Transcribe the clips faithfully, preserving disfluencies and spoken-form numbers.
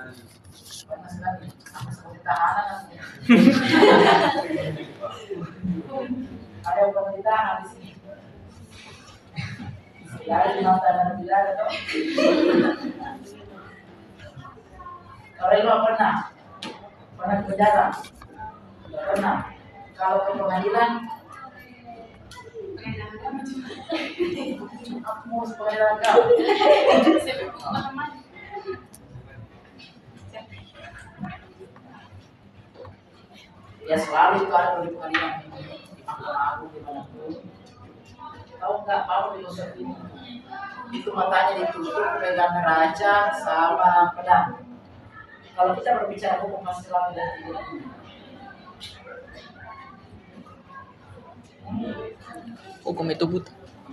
Panas sekali, sama seperti tahanan. Ada yang perlu ditahan di sini. Ya, di mata dan tidak ada. Kalau itu pernah, pernah ke penjara, tidak pernah. Kalau ke pengadilan, aku mau sepengadilan kau. Ya selalu itu ada di pengadilan di Mahkamah Agung dimanapun. Tahu nggak apa filosofi ini? Itu matanya ditutup pegang neraca sama pedang. Kalau kita berbicara hukum pasti selalu dan tidak. Hukum itu buta.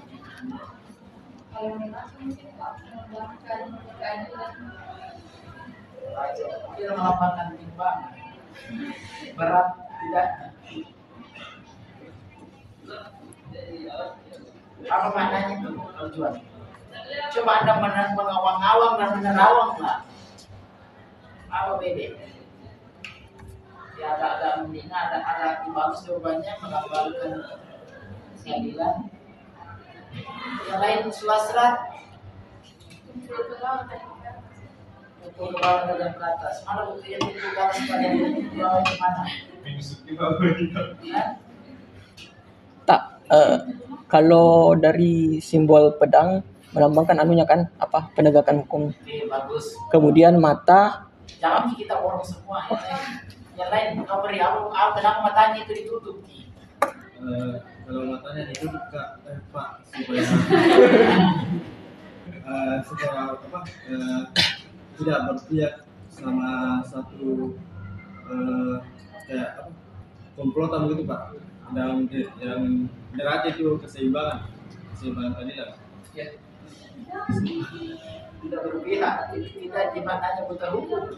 Dia melambangkan timbangan berat tidak. Apa maknanya itu tujuan? Coba Anda mengawang-awang dan menerawang lah. Apa beda? Ya agak-agak mendingan, ada ada bagus jawabannya melambangkan keadilan. Yang lain sulasrat pukul ke bawah dan ke atas. Mana bukti yang pukul ke atas pada di bawah di mana? Ya? Tak, eh, kalau dari simbol pedang melambangkan anunya kan apa penegakan hukum. Oke, bagus. Kemudian mata. Jangan kita borong semua. Yang lain, yang lain kau beri aku, aku kenapa matanya itu ditutup? Uh, kalau matanya ditutup kak, eh, Pak supaya uh, supaya apa uh, tidak berpihak sama satu uh, kayak apa komplotan begitu Pak. Dan yang neraca itu keseimbangan, keseimbangan keadilan. Ya. Tidak berpihak, tidak di matanya buta hukum.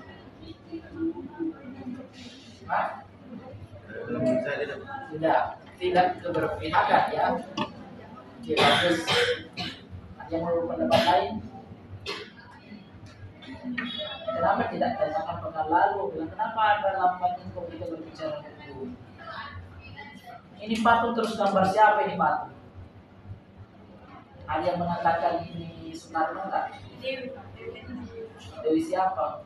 Hah? Menurut saya tidak. Tidak, tidak keberpihakan ya. Oke, bagus. Ada yang mau pendapat lain? Kenapa tidak tanyakan pekan lalu? Kenapa ada lambatnya kalau kita berbicara hukum? Ini patung terus gambar siapa ini patung? Ada yang mengatakan ini Soekarno enggak? Dewi siapa?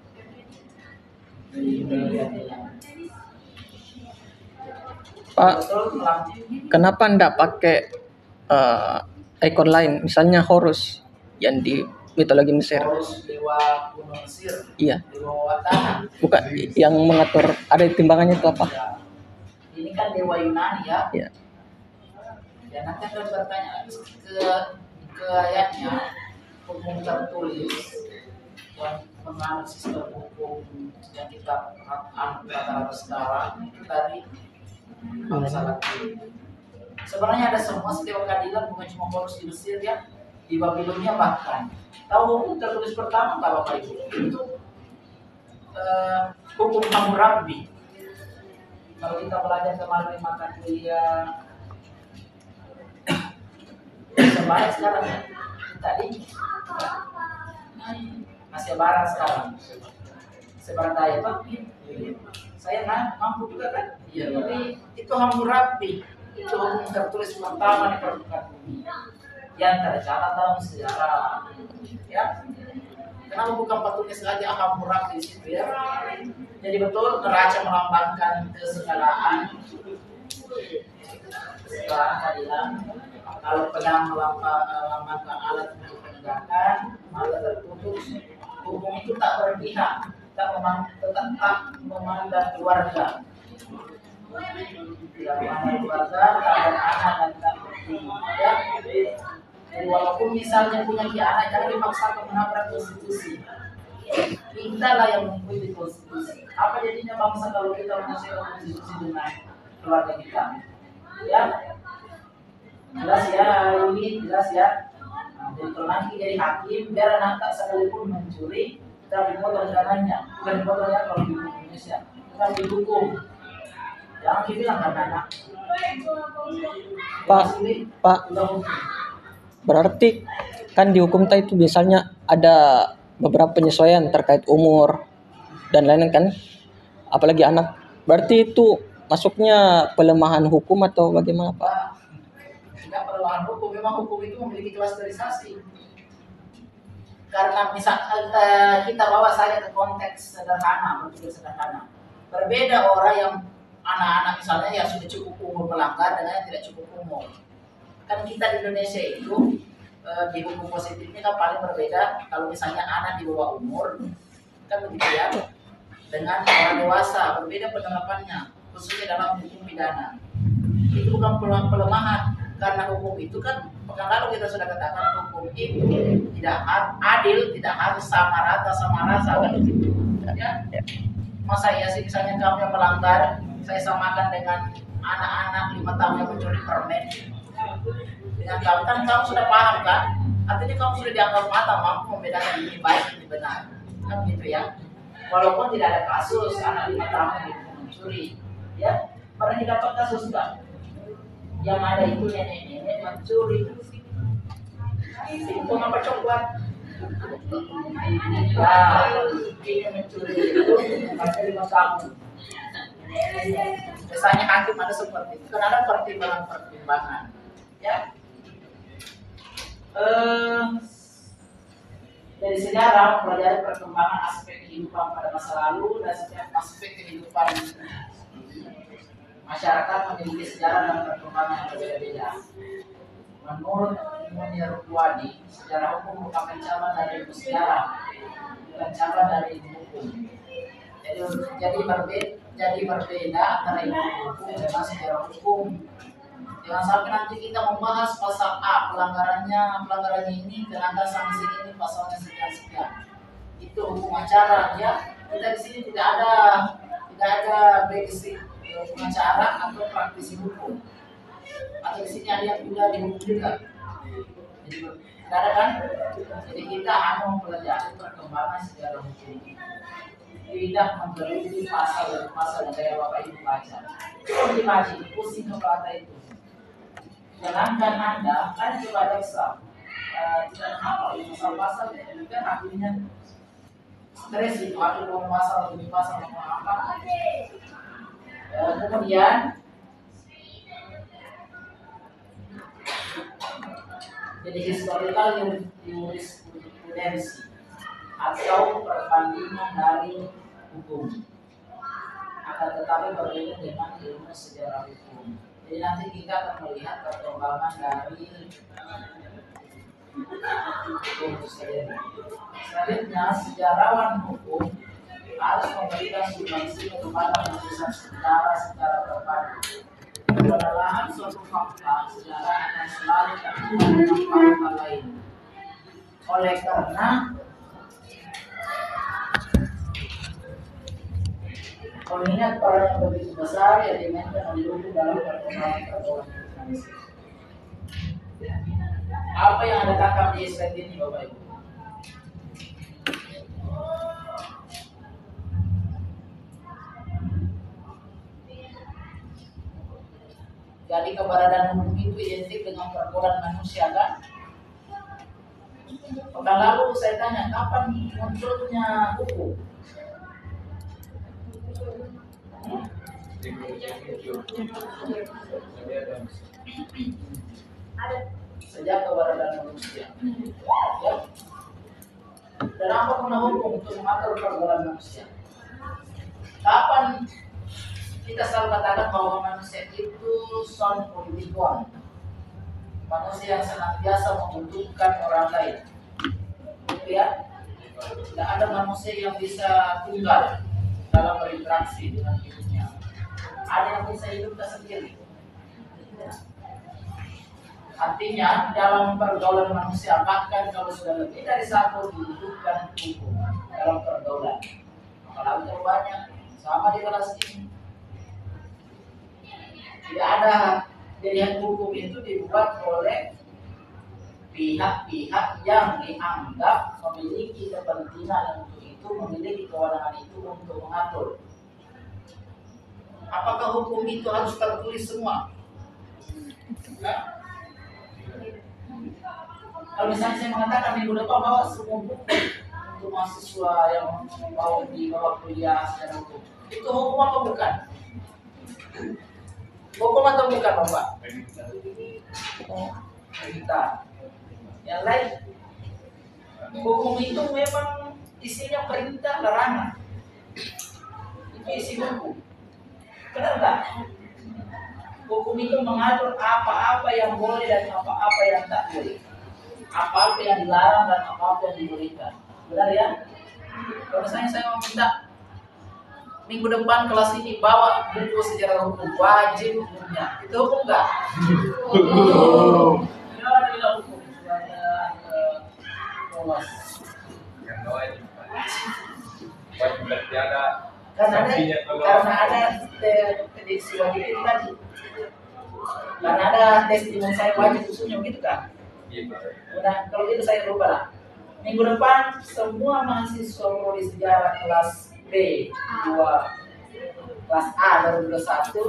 Pak, kenapa ndak pakai uh, ikon lain, misalnya Horus yang di mitologi Mesir? Horus dewa kuno Mesir. Iya. Dewa tanah. Bukan yang mengatur ada timbangannya itu apa? Ya. Ini kan dewa Yunani ya. Iya. Ya nanti akan bertanya ke ke ayatnya hukum tertulis yang menganut sistem hukum yang kita anut rata-rata sekarang itu tadi bangsa Latin. Sebenarnya ada semua setiap keadilan bukan cuma Horus di Mesir ya, di Babilonia bahkan. Tahu hukum tertulis pertama nggak Bapak Ibu? Itu uh, hukum Hammurabi. Kalau kita belajar kemarin mata kuliah sebaik sekarang ya, tadi masih barat sekarang. Sebarat daya Pak, saya nah, mampu juga kan? Iya. Tapi itu Hammurabi, itu hukum tertulis pertama di permukaan bumi yang tercatat dalam sejarah. Ya, kenapa bukan patungnya sengaja Hammurabi di situ ya? Jadi betul neraca melambangkan kesetaraan, kesetaraan keadilan. Kalau pedang melambangkan alat untuk penegakan, maka tertutup hukum itu tak berpihak, tak memang tetap tak memandang keluarga, tidak memandang keluarga, tak beranak dan tak penting. Ya, jadi walaupun misalnya punya anak, jangan dipaksakan menabrak konstitusi. Kita lah yang mengikuti konstitusi. Apa jadinya bangsa kalau kita mengusir konstitusi dengan keluarga kita? Ya. Jelas ya, ini jelas ya. Nah, jadi kalau nanti jadi hakim, biar anak tak sekalipun mencuri, kita dipotong dananya, bukan dipotong ya kalau di Indonesia, bukan dihukum. Jangan dibilang kan anak. Pak, Pak, berarti kan di hukum tadi itu biasanya ada beberapa penyesuaian terkait umur, dan lain-lain kan. Apalagi anak. Berarti itu masuknya pelemahan hukum atau bagaimana, Pak? Nah, tidak pelemahan hukum, memang hukum itu memiliki klasterisasi. Karena misal eh, kita bawa saja ke konteks sederhana, berpikir sederhana. Berbeda orang yang anak-anak misalnya yang sudah cukup umur melanggar dengan yang tidak cukup umur. Kan kita di Indonesia itu eh, di hukum positifnya kan paling berbeda kalau misalnya anak di bawah umur, kan begitu ya. Dengan orang dewasa berbeda penerapannya, khususnya dalam hukum pidana. Itu bukan pelemahan, karena hukum itu kan pekan lalu kita sudah katakan hukum itu tidak adil, tidak harus sama rata sama rasa kan begitu. Ya. Masa ya sih misalnya kamu yang melanggar, saya samakan dengan anak-anak lima tahun yang mencuri permen. Dengan kamu kan kamu sudah paham kan? Artinya kamu sudah dianggap mata mampu membedakan ini baik ini benar, kan gitu ya. Walaupun tidak ada kasus anak lima tahun yang mencuri, ya pernah didapat kasus enggak? Yang ada itu nenek-nenek mencuri, itu apa coklat? Nah, ini mencuri itu masih lima tahun. Biasanya hakim ada seperti itu, karena ada pertimbangan-pertimbangan, ya. Eh, Dari sejarah mempelajari perkembangan aspek kehidupan pada masa lalu dan setiap aspek kehidupan masyarakat memiliki sejarah dan perkembangan yang berbeda-beda. Menurut Munir Wadi, sejarah hukum merupakan cabang dari ilmu sejarah, bukan cabang dari ilmu hukum. Jadi, jadi berbeda, jadi berbeda antara ilmu hukum dengan sejarah hukum. Jangan sampai nanti kita membahas pasal A, pelanggarannya, pelanggarannya ini, kenakan sanksi ini, pasalnya sekian-sekian. Itu hukum acara, ya. Kita di sini tidak ada, tidak ada basic hukum acara atau praktisi hukum. Atau di sini ada yang juga dihukum juga. Jadi, tidak ada kan? Jadi kita hanya mempelajari perkembangan sejarah hukum. Tidak memberi pasal dan pasal yang kayak Bapak Ibu baca. Kalau dibaca, pusing kepala itu. Jangankan Anda, kan coba eksa, uh, tidak apa pasal-pasal itu kan akhirnya stres itu, aku mau pasal ini pasal mau apa. Uh, kemudian jadi historical jurisprudensi atau perbandingan dari hukum, akan tetapi berbeda dengan ilmu sejarah hukum. Jadi nanti kita akan melihat perkembangan dari hukum sendiri. Selanjutnya, sejarawan hukum harus memberikan substansi kepada penulisan sejarah secara terpadu. Penelahan suatu fakta, sejarah akan selalu terhubung dengan fakta lain. Oleh karena mengingat peran yang begitu besar yang dimainkan oleh hukum dalam perkembangan pergaulan Indonesia. Apa yang Anda tangkap di slide ini, Bapak Ibu? Jadi keberadaan hukum itu identik dengan pergaulan manusia, kan? Pekan lalu saya tanya, kapan munculnya hukum? Sejak keberadaan manusia, ya. Dan apa guna hukum untuk mengatur pergaulan manusia? Kapan kita selalu katakan bahwa manusia itu son politikon, manusia yang senantiasa membutuhkan orang lain, gitu ya? Tidak ada manusia yang bisa tunggal dalam berinteraksi dengan hidupnya. Ada yang bisa hidup sendiri. Artinya dalam pergaulan manusia, bahkan kalau sudah lebih dari satu dibutuhkan hukum dalam pergaulan. Kalau terlalu banyak, sama di kelas ini. Tidak ada pilihan hukum itu dibuat oleh pihak-pihak yang dianggap memiliki kepentingan untuk itu, memiliki kewenangan itu untuk mengatur. Apakah hukum itu harus tertulis semua? Nah, kalau misalnya saya mengatakan minggu depan bawa semua buku untuk mahasiswa yang mau di bawah kuliah secara hukum. Itu hukum apa bukan? Hukum atau bukan, Bapak? Kita. Yang lain, hukum itu memang isinya perintah larangan. Itu isi hukum. Benar nggak? Hukum itu mengatur apa-apa yang boleh dan apa-apa yang tak boleh, apa-apa yang dilarang dan apa-apa yang dibolehkan. Benar ya? Kalau misalnya saya mau minta minggu depan kelas ini bawa buku sejarah hukum, wajib hukumnya. Itu hukum nggak? Hukum. Ya, ada hukum. Supaya lolos. Yang wajib. Wajib berarti ada. Karena ada, karena ada prediksi wajib itu tadi. Karena ada testimoni saya wajib usulnya begitu kan? Iya. Udah, kalau gitu saya lupa lah. Minggu depan semua mahasiswa prodi sejarah kelas B dua, kelas A baru dua satu,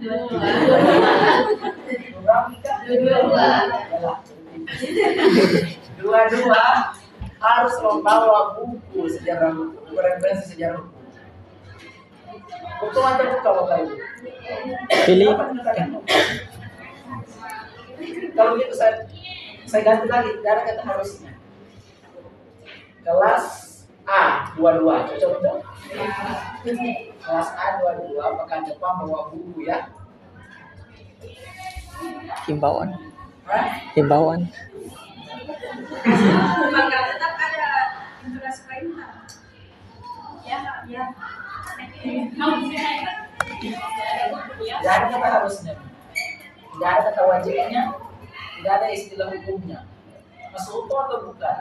dua dua harus membawa buku sejarah hukum, referensi sejarah hukum. Buku atau buka Bapak Ibu? Pilih. Kalau gitu saya saya ganti lagi, tidak ada kata harusnya. Kelas A dua dua cocok betul? Kelas A dua dua pekan depan bawa buku ya. Himbauan. Hah? Himbauan. Maka tetap ada integrasi perintah. Ya, ya. Tidak ada kata harusnya, tidak ada kata wajibnya, tidak ada istilah hukumnya. Masuk hukum atau bukan?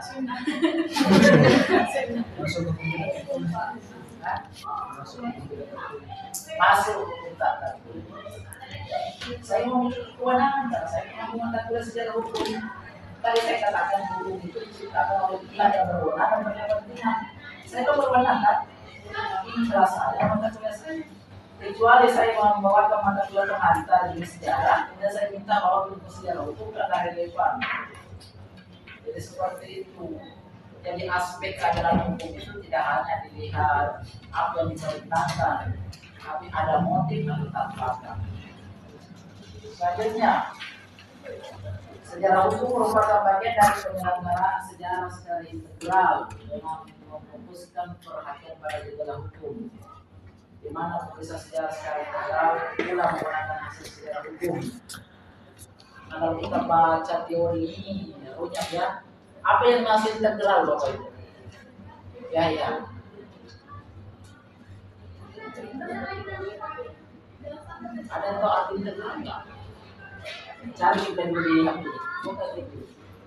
Masuk hukum tidak hukum. Hah? Masuk hukum tidak hukum. Masuk hukum tak hukum. Saya mau memiliki kewenangan, karena saya punya mata kuliah sejarah hukum. Tadi saya katakan hukum itu diciptakan oleh Tuhan yang berwenang dan berkepentingan. Saya kan berwenang kan? Ini kelas saya, mata kuliah saya. Kecuali saya membawakan mata kuliah pengantar di sejarah, kemudian saya minta bawa buku sejarah hukum karena relevan. Jadi seperti itu. Jadi aspek keadilan hukum itu tidak hanya dilihat apa yang diperintahkan, tapi ada motif yang ditanamkan. Selanjutnya, sejarah hukum merupakan bagian dari penyelenggaraan sejarah secara integral dengan memfokuskan perhatian pada gejala hukum, di mana penulisan sejarah secara integral pula menggunakan hasil sejarah hukum. Nah, kalau kita baca teori ini, ya, runyam ya. Apa yang masih integral Bapak Ibu? Ya, ya. Ada yang tahu arti integral enggak? Cari kita dulu di H P. Buka itu.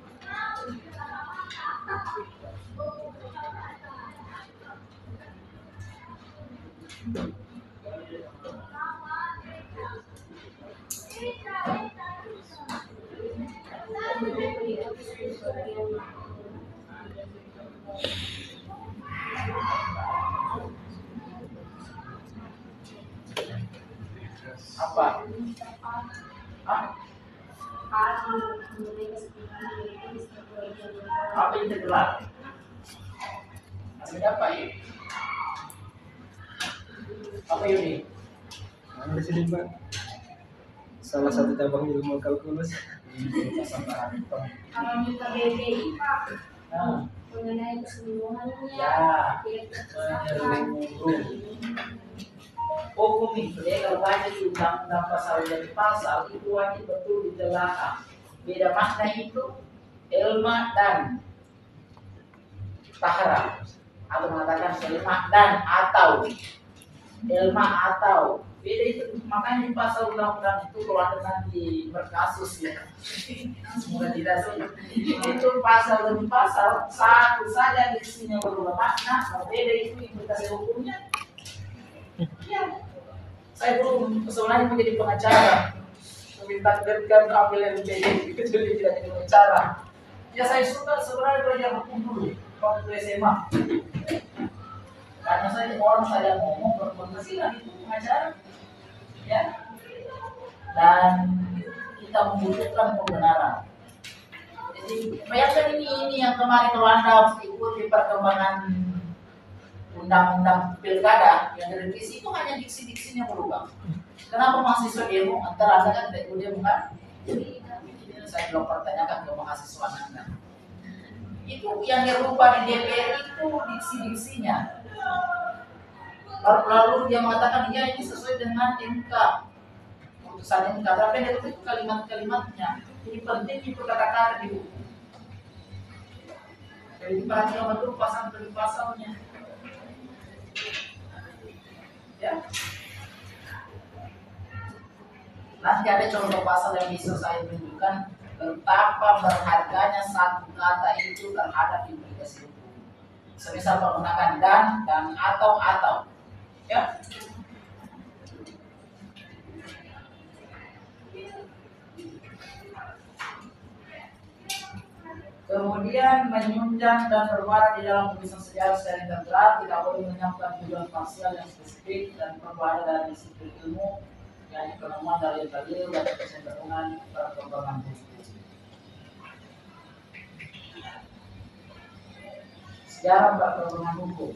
Apa? Hah? Apa integral? Ada apa ini? Apa ini? Ada sini Pak. Salah satu cabang ilmu kalkulus. Kalau minta B B I Pak, Nah, mengenai keseluruhannya. ya. Iya. Hukum itu ya, kalau baca di undang-undang pasal dari pasal itu wajib betul ditelaah. Beda makna itu ilma dan tahara, atau mengatakan ilma dan atau ilma atau beda itu. Makanya di pasal undang-undang itu kalau ada nanti berkasus ya, semoga tidak sih, itu pasal demi pasal satu saja isinya berubah makna, berbeda itu implikasi hukumnya. Ya, saya belum sebenarnya menjadi pengacara, meminta kan ambil L P D, itu jadi tidak jadi pengacara. Ya saya suka sebenarnya belajar hukum dulu waktu S M A. Karena saya orang saya ngomong berpenghasilan itu pengacara, ya. Dan kita membutuhkan pembenaran. Jadi Jadi bayangkan ini ini yang kemarin kalau Anda ikuti perkembangan undang-undang pilkada yang direvisi itu hanya diksi-diksinya berubah. Kenapa mahasiswa demo? Antara Anda kan tidak ikut demo kan? Ini saya belum pertanyakan ke mahasiswa Anda. Itu yang dirubah di D P R itu diksi-diksinya. Lalu, lalu dia mengatakan ya ini sesuai dengan M K, putusan M K, tapi dia itu kalimat-kalimatnya. Ini penting itu kata-kata di buku. Jadi perhatikan betul pasal demi pasalnya. Ya. Nanti ada contoh pasal yang bisa saya tunjukkan betapa berharganya satu kata itu terhadap implikasi hukum. Semisal menggunakan dan dan atau atau, ya. Kemudian menyunjang dan bermuara di dalam tulisan sejarah secara integral, tidak boleh menyampaikan tujuan parsial yang spesifik dan perlu ada dari disiplin ilmu yang penemuan dari dalil dan kecenderungan perkembangan hukum. Sejarah perkembangan hukum.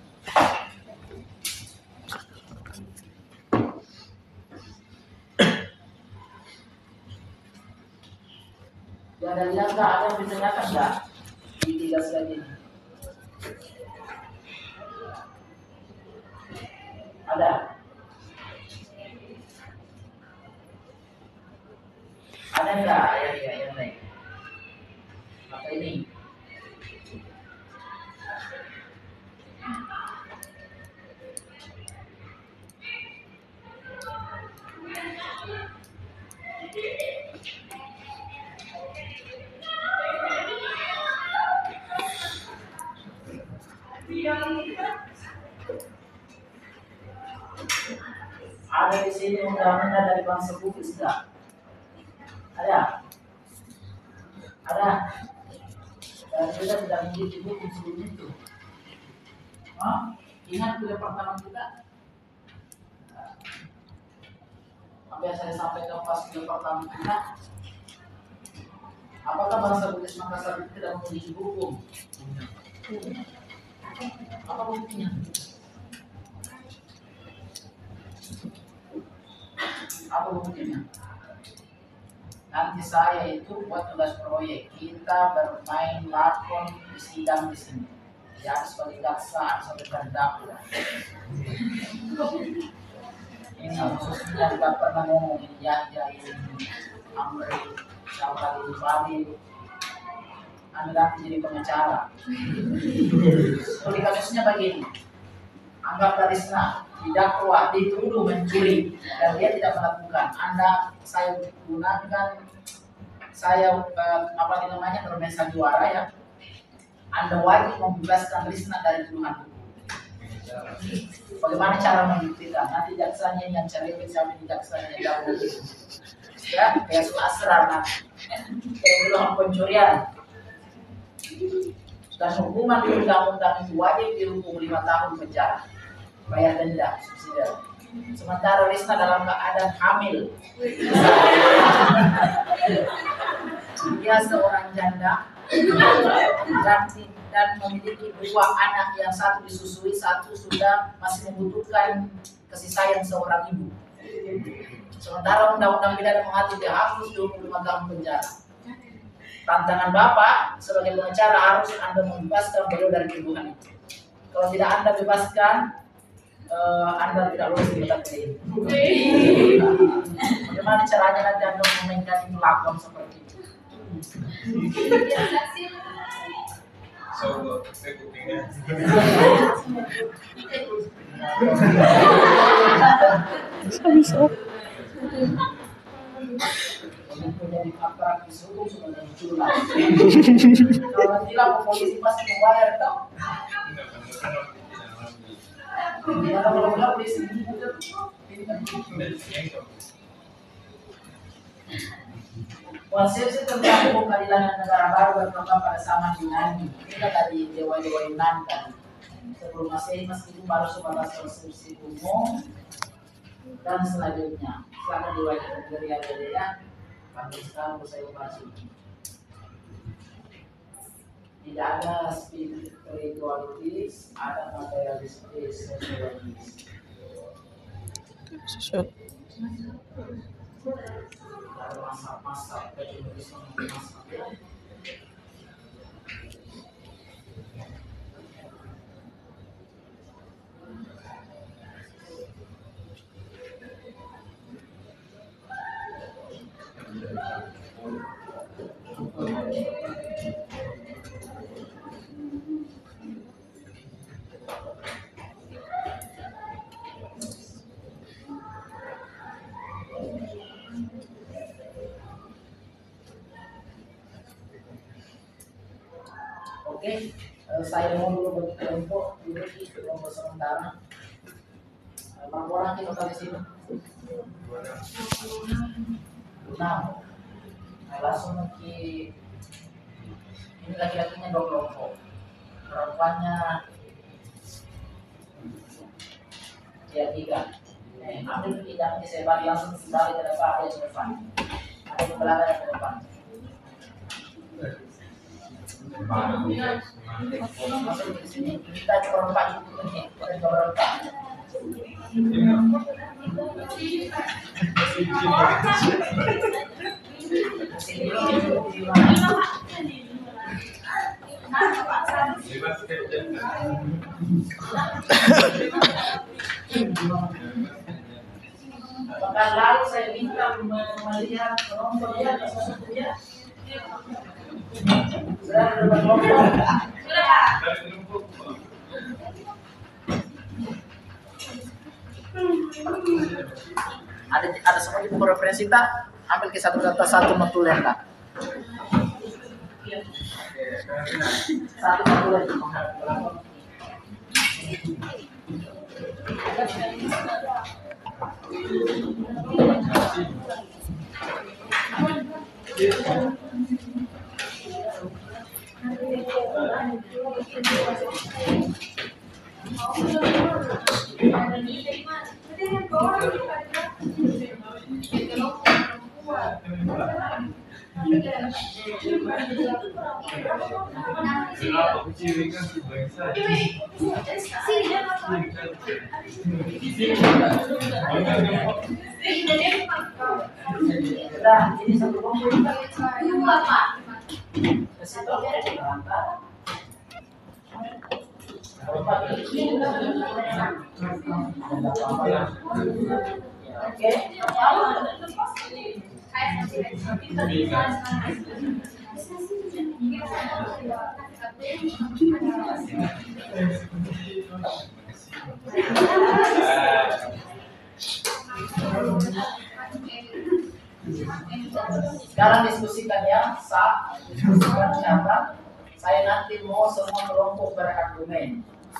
Ya, ada lihat nggak? Ada yang ditanyakan nggak di tiga slide ini? Ada? Ada nggak? Ya, ya, yang lain. Apa ini? Ada di sini undang-undang dari bangsa Bugis enggak? Ada? Ada? Dan kita tidak menjadi hukum sebelum itu. Hah? Ingat kuliah pertama kita? Apa yang saya sampaikan pas kuliah pertama kita? Apakah bangsa Bugis Makassar itu tidak memiliki hukum? Apa buktinya? Apa buktinya? Nanti saya itu buat tugas proyek, kita bermain lakon di sidang di sini. Ya, sebagai jaksa, sebagai terdakwa. Ini khususnya juga pernah ngomong ini ya, ya ini Amri, siapa di Bali. Anda nanti jadi pengacara. Kalau kasusnya begini, anggaplah Risna didakwa dituduh mencuri dan dia tidak melakukan. Anda saya gunakan saya eh, apa namanya bermain juara ya. Anda wajib membebaskan Risna dari tuduhan. Bagaimana cara membuktikan? Nanti jaksanya yang cari siapa di jaksanya jauh. Ya, kayak soal asrar nanti. Kayak bilang pencurian. Dan hukuman di undang-undang itu wajib dihukum lima tahun penjara, bayar denda subsidi. Sementara Risna dalam keadaan hamil, dia seorang janda dan, dan memiliki dua anak, yang satu disusui, satu sudah masih membutuhkan kasih sayang seorang ibu. Sementara undang-undang pidana mengatur dia harus dua puluh lima tahun penjara. Tantangan Bapak sebagai pengacara harus Anda membebaskan beliau dari tuduhan itu. Kalau tidak Anda bebaskan, uh, Anda tidak lulus di mata kuliah. Bagaimana caranya nanti Anda memainkan ini lakon seperti itu? So, saya kupingnya. Bisa bisa. Menjadi aparat disuruh sebagai curang. Kalau tidak polisi pasti membayar toh. Kalau kalau polisi itu konsepsi tentang hukum keadilan negara baru berkembang pada zaman Yunani. Kita tadi dewa-dewa Yunani tadi. Sebelum Masehi meskipun baru sebatas konsepsi umum dan selanjutnya. Silakan diwajibkan dari ada ya. Sampai sekarang saya bahas ini. Tidak ada spiritualitis, ada materialistis, sosiologis. Sosial. Ada masa-masa kejurusan masa. Oke, eh, saya mau dulu bagi kelompok dulu di kelompok sementara. Eh, Berapa orang kita di sini? Enam. Nah, langsung ke ini laki-lakinya dua kelompok, perempuannya ya tiga. Eh, ambil tidak disebar langsung kembali ke depan, ada ke depan, ada ke belakang ke depan. Masuk di sini kita berempat ini, kita berempat. Pekan lalu saya minta melihat kelompok dia, kelompok dia. Sudah ada kelompok. Ada ada semua di buku referensi tak? Ambil ke satu data satu notulen tak? Satu notulen. Nah, ini satu kelompok dua Pak. Kesitu ada di antara. Oke. Sekarang diskusikan ya, sah, diskusikan catat. Saya nanti mau semua kelompok berargumen.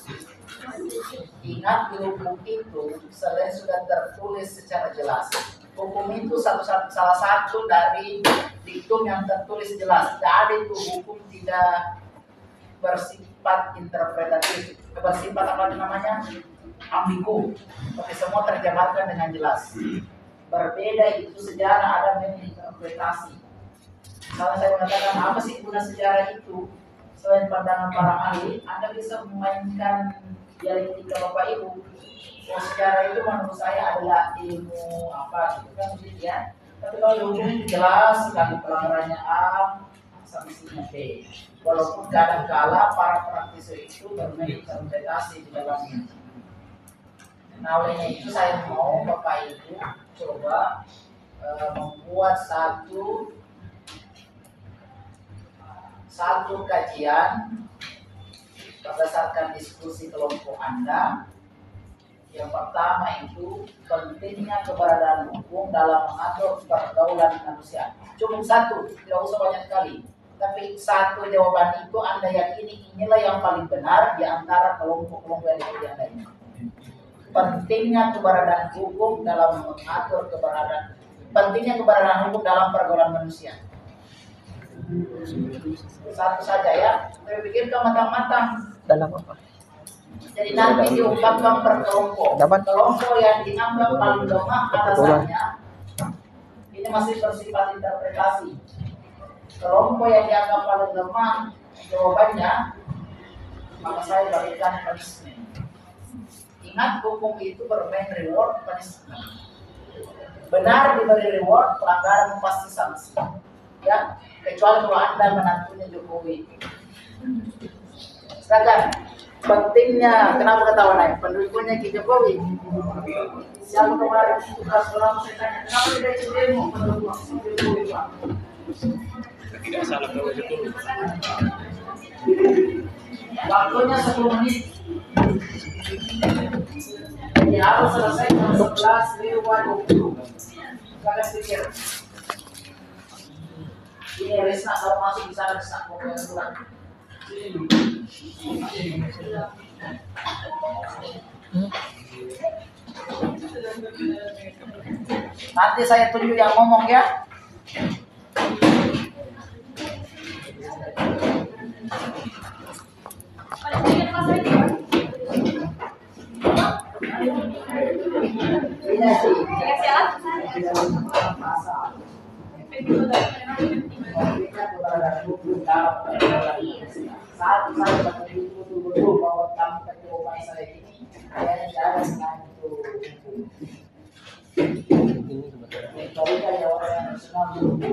Ingat di hukum itu selain sudah tertulis secara jelas. Hukum itu satu-satu salah satu dari diktum yang tertulis jelas. Tidak ada itu hukum tidak bersifat interpretatif, bersifat apa namanya ambigu. Tapi semua terjemahkan dengan jelas. Berbeda itu sejarah ada menginterpretasi. Kalau saya mengatakan apa sih guna sejarah itu? Selain pandangan para ahli, Anda bisa memainkan dialektika Bapak Ibu. Oh, sejarah itu menurut saya adalah ilmu apa gitu kan gitu ya. Tapi kalau hukum jelas sekali pelanggarannya A, sanksinya B. Walaupun kadang-kala para praktisi itu berinterpretasi di dalamnya. Nah, olehnya itu saya mau Bapak Ibu coba uh, membuat satu satu kajian berdasarkan diskusi kelompok Anda. Yang pertama itu pentingnya keberadaan hukum dalam mengatur pergaulan manusia. Cukup satu, tidak usah banyak kali. Tapi satu jawaban itu Anda yakini inilah yang paling benar di antara kelompok-kelompok yang dipilih lainnya. Pentingnya keberadaan hukum dalam mengatur keberadaan, pentingnya keberadaan hukum dalam pergaulan manusia. Satu saja ya, saya pikirkan matang-matang. Dalam apa? Jadi nanti diungkapkan per kelompok. Kelompok yang dianggap paling lemah alasannya, ini masih bersifat interpretasi. Kelompok yang dianggap paling lemah jawabannya, maka saya berikan punishment. Ingat, hukum itu bermain reward punishment. Benar diberi reward, pelanggaran pasti sanksi. Ya, kecuali kalau Anda menantunya Jokowi. Sekarang pentingnya, kenapa ketawa naik? Pendukungnya Ki Jokowi. Siapa kemarin tugas orang saya tanya, kenapa tidak ikut demo pendukung Jokowi Pak? Tidak salah kalau itu. Waktunya sepuluh menit. Jadi harus selesai jam sebelas lewat dua puluh. Kalian pikir ini Risna kalau masuk di sana bisa ngomongin surat. Nanti saya tunjuk yang ngomong ya. Dikasih alat? Saat saya bertemu dulu bahwa kamu ketemu saya ini, saya tidak ada senang itu. Kalau kayak orang yang senang dulu.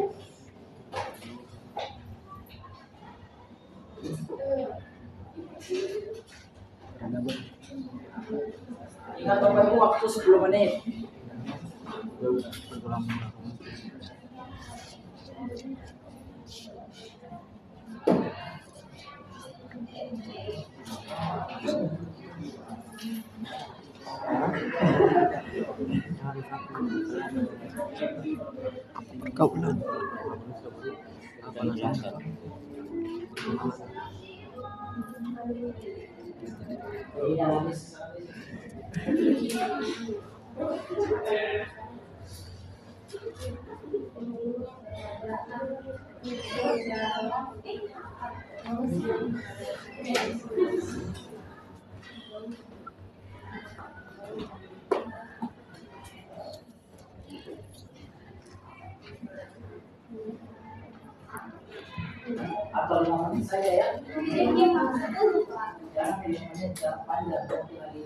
Ingat Bapak Ibu, waktu sepuluh menit. Pergaulan. Atau lima menit saja ya. Jangan lima menit, jangan panjang. Nanti lagi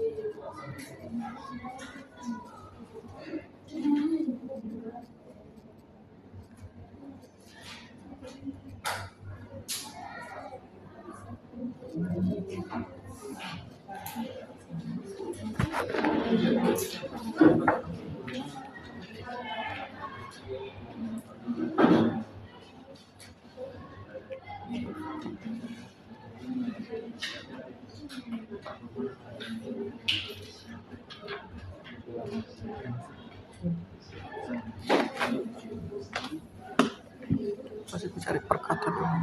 Masih cari perkataan.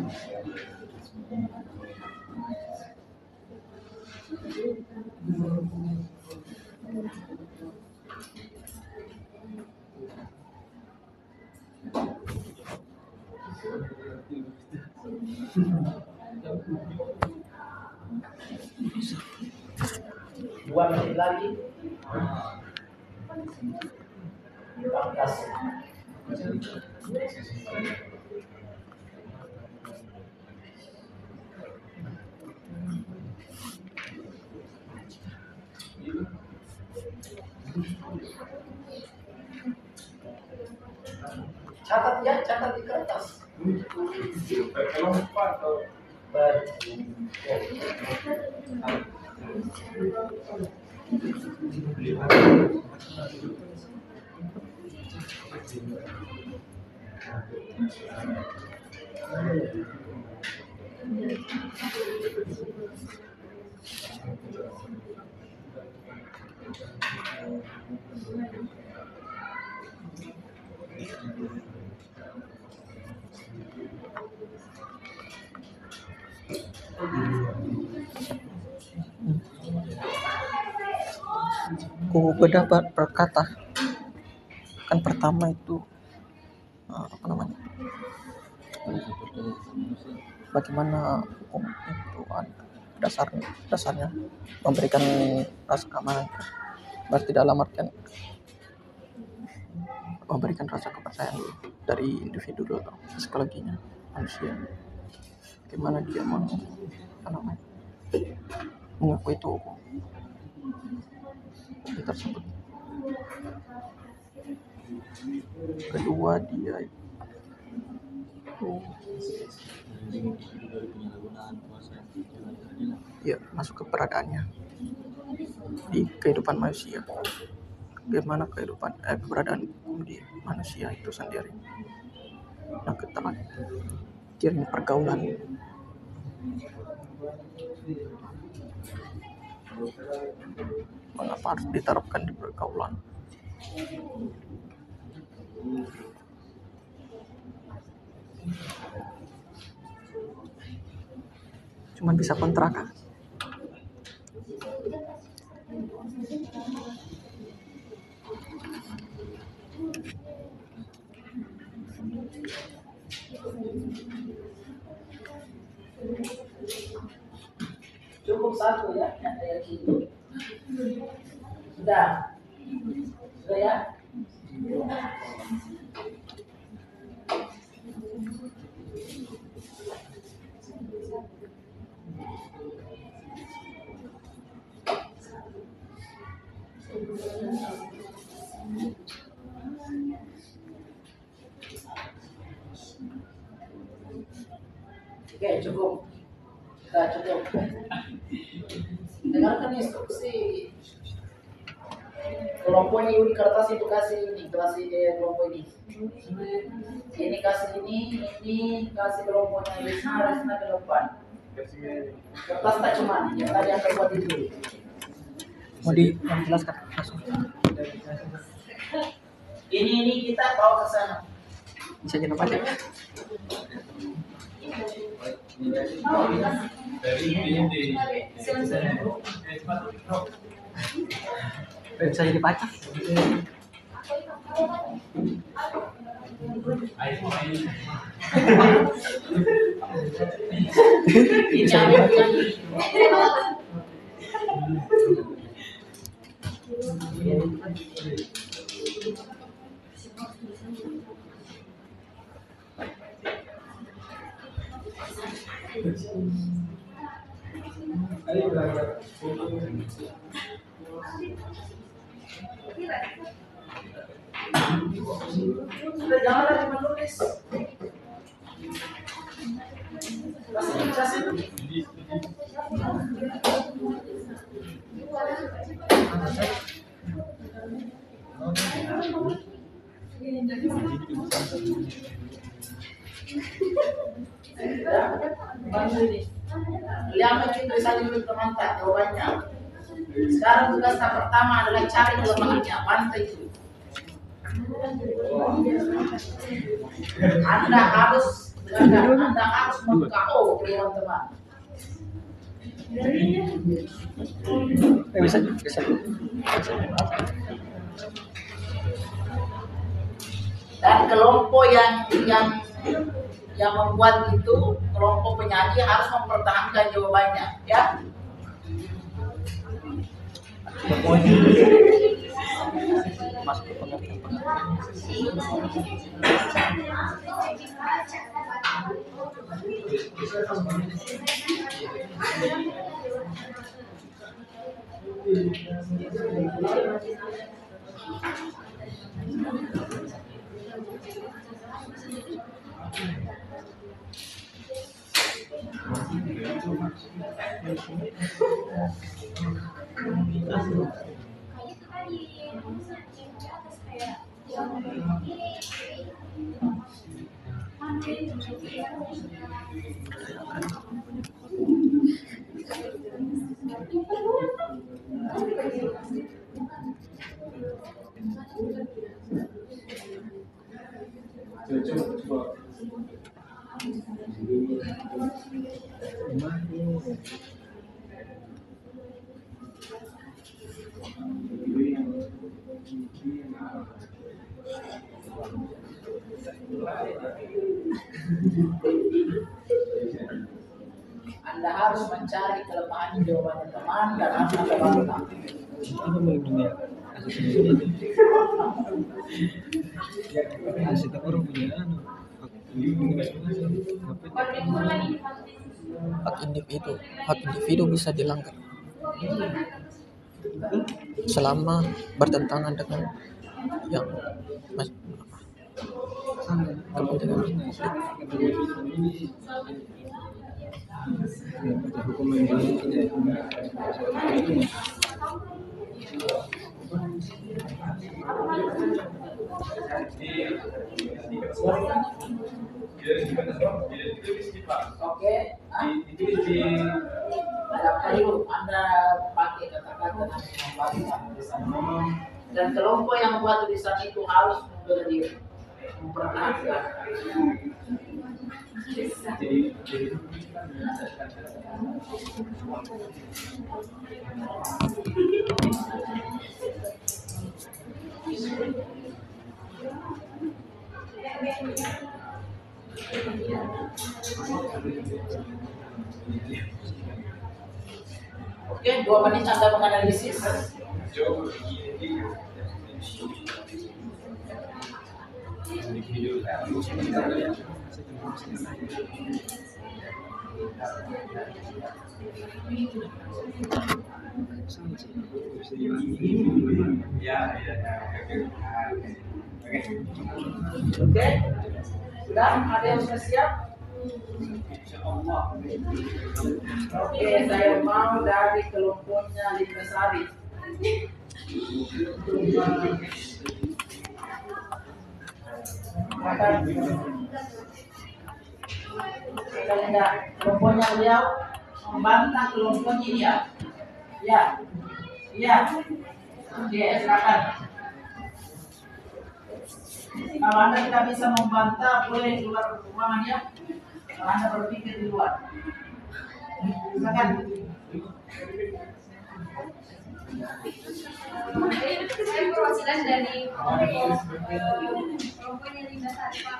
dua menit lagi. Pangkas. Catat ya, catat di kertas. Ku beda ber- berkata kan pertama itu eh, apa namanya bagaimana hukum itu ada dasarnya dasarnya memberikan rasa keamanan, berarti dalam artian memberikan rasa kepercayaan dari individu atau psikologinya manusia. gimana dia mau apa namanya mengakui itu hal tersebut. Kedua dia itu ya masuk keberadaannya di kehidupan manusia, bagaimana kehidupan eh, keberadaan di manusia itu sendiri. Yang terakhir ini pergaulan. Mengapa harus diterapkan di pergaulan? Cuman bisa kontrakan. Cukup satu ya, yang kayak gitu. Sudah, sudah ya. Oke, cukup. Sudah cukup. Dengarkan instruksi. Kelompok ini di kertas itu kasih ini, kasih eh, kelompok ini. Ini kasih ini, ini kasih kelompoknya di sana, di sana ke depan. Kertas tak cuma yang tadi yang terbuat itu. Mau dijelaskan langsung. Ini ini kita bawa ke sana. Bisa jangan baca. Bisa jadi baca. Ini ambil yang sudah jangan lagi menulis. Kasih kasih. Bantu ini. Lihat itu tulisan dulu teman tak jawabannya. Sekarang tugas tahap pertama adalah cari kelemahannya, bantai itu. Anda harus Anda harus meng-K O teman-teman. Eh, bisa bisa. Dan kelompok yang yang yang membuat itu, kelompok penyaji harus mempertahankan jawabannya, ya. Masuk ke pengertian. Anda harus mencari kelemahan jawaban teman dan Anda bantah. Apa melindungi asli orang punya anu. Kalau lagi hak individu hak individu bisa dilanggar selama bertentangan dengan yang mas- kepentingan publik. Hukum yang Oke, ah, ada perlu Anda pakai kata-kata yang membantu tulisan. Dan kelompok yang buat tulisan itu harus membela diri, mempertahankan. Oke, dua menit Anda menganalisis. Oke, sudah ada yang sudah siap? Oke, saya mau dari kelompoknya Linkasari. Kalau enggak, kelompoknya beliau membantah kelompoknya dia. Ya, ya. Oke, silakan. Kalau Anda tidak bisa membantah, boleh keluar ruangan ya. Kalau Anda berpikir di luar. Silakan. Saya perwakilan dari kelompoknya Linkasari, Pak.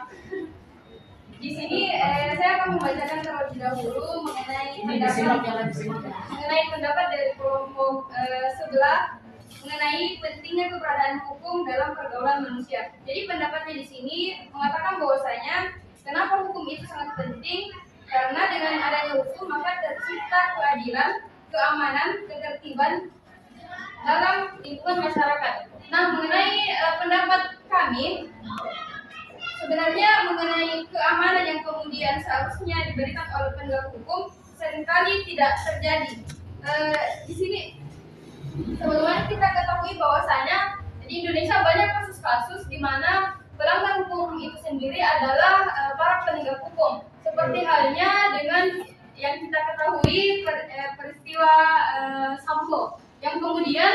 Di sini eh, saya akan membacakan terlebih dahulu mengenai Ini disimak, pendapat jangan disimak. mengenai pendapat dari kelompok eh, sebelah mengenai pentingnya keberadaan hukum dalam pergaulan manusia. Jadi pendapatnya di sini mengatakan bahwasanya kenapa hukum itu sangat penting, karena dengan adanya hukum maka tercipta keadilan, keamanan, ketertiban dalam lingkungan masyarakat. Nah, mengenai eh, pendapat kami, sebenarnya mengenai keamanan yang kemudian seharusnya diberikan oleh penegak hukum seringkali tidak terjadi. Eh, di sini sebelumnya kita ketahui bahwasanya di Indonesia banyak kasus-kasus di mana pelanggar hukum itu sendiri adalah eh, para penegak hukum. Seperti halnya dengan yang kita ketahui per, eh, peristiwa eh, Sambo, yang kemudian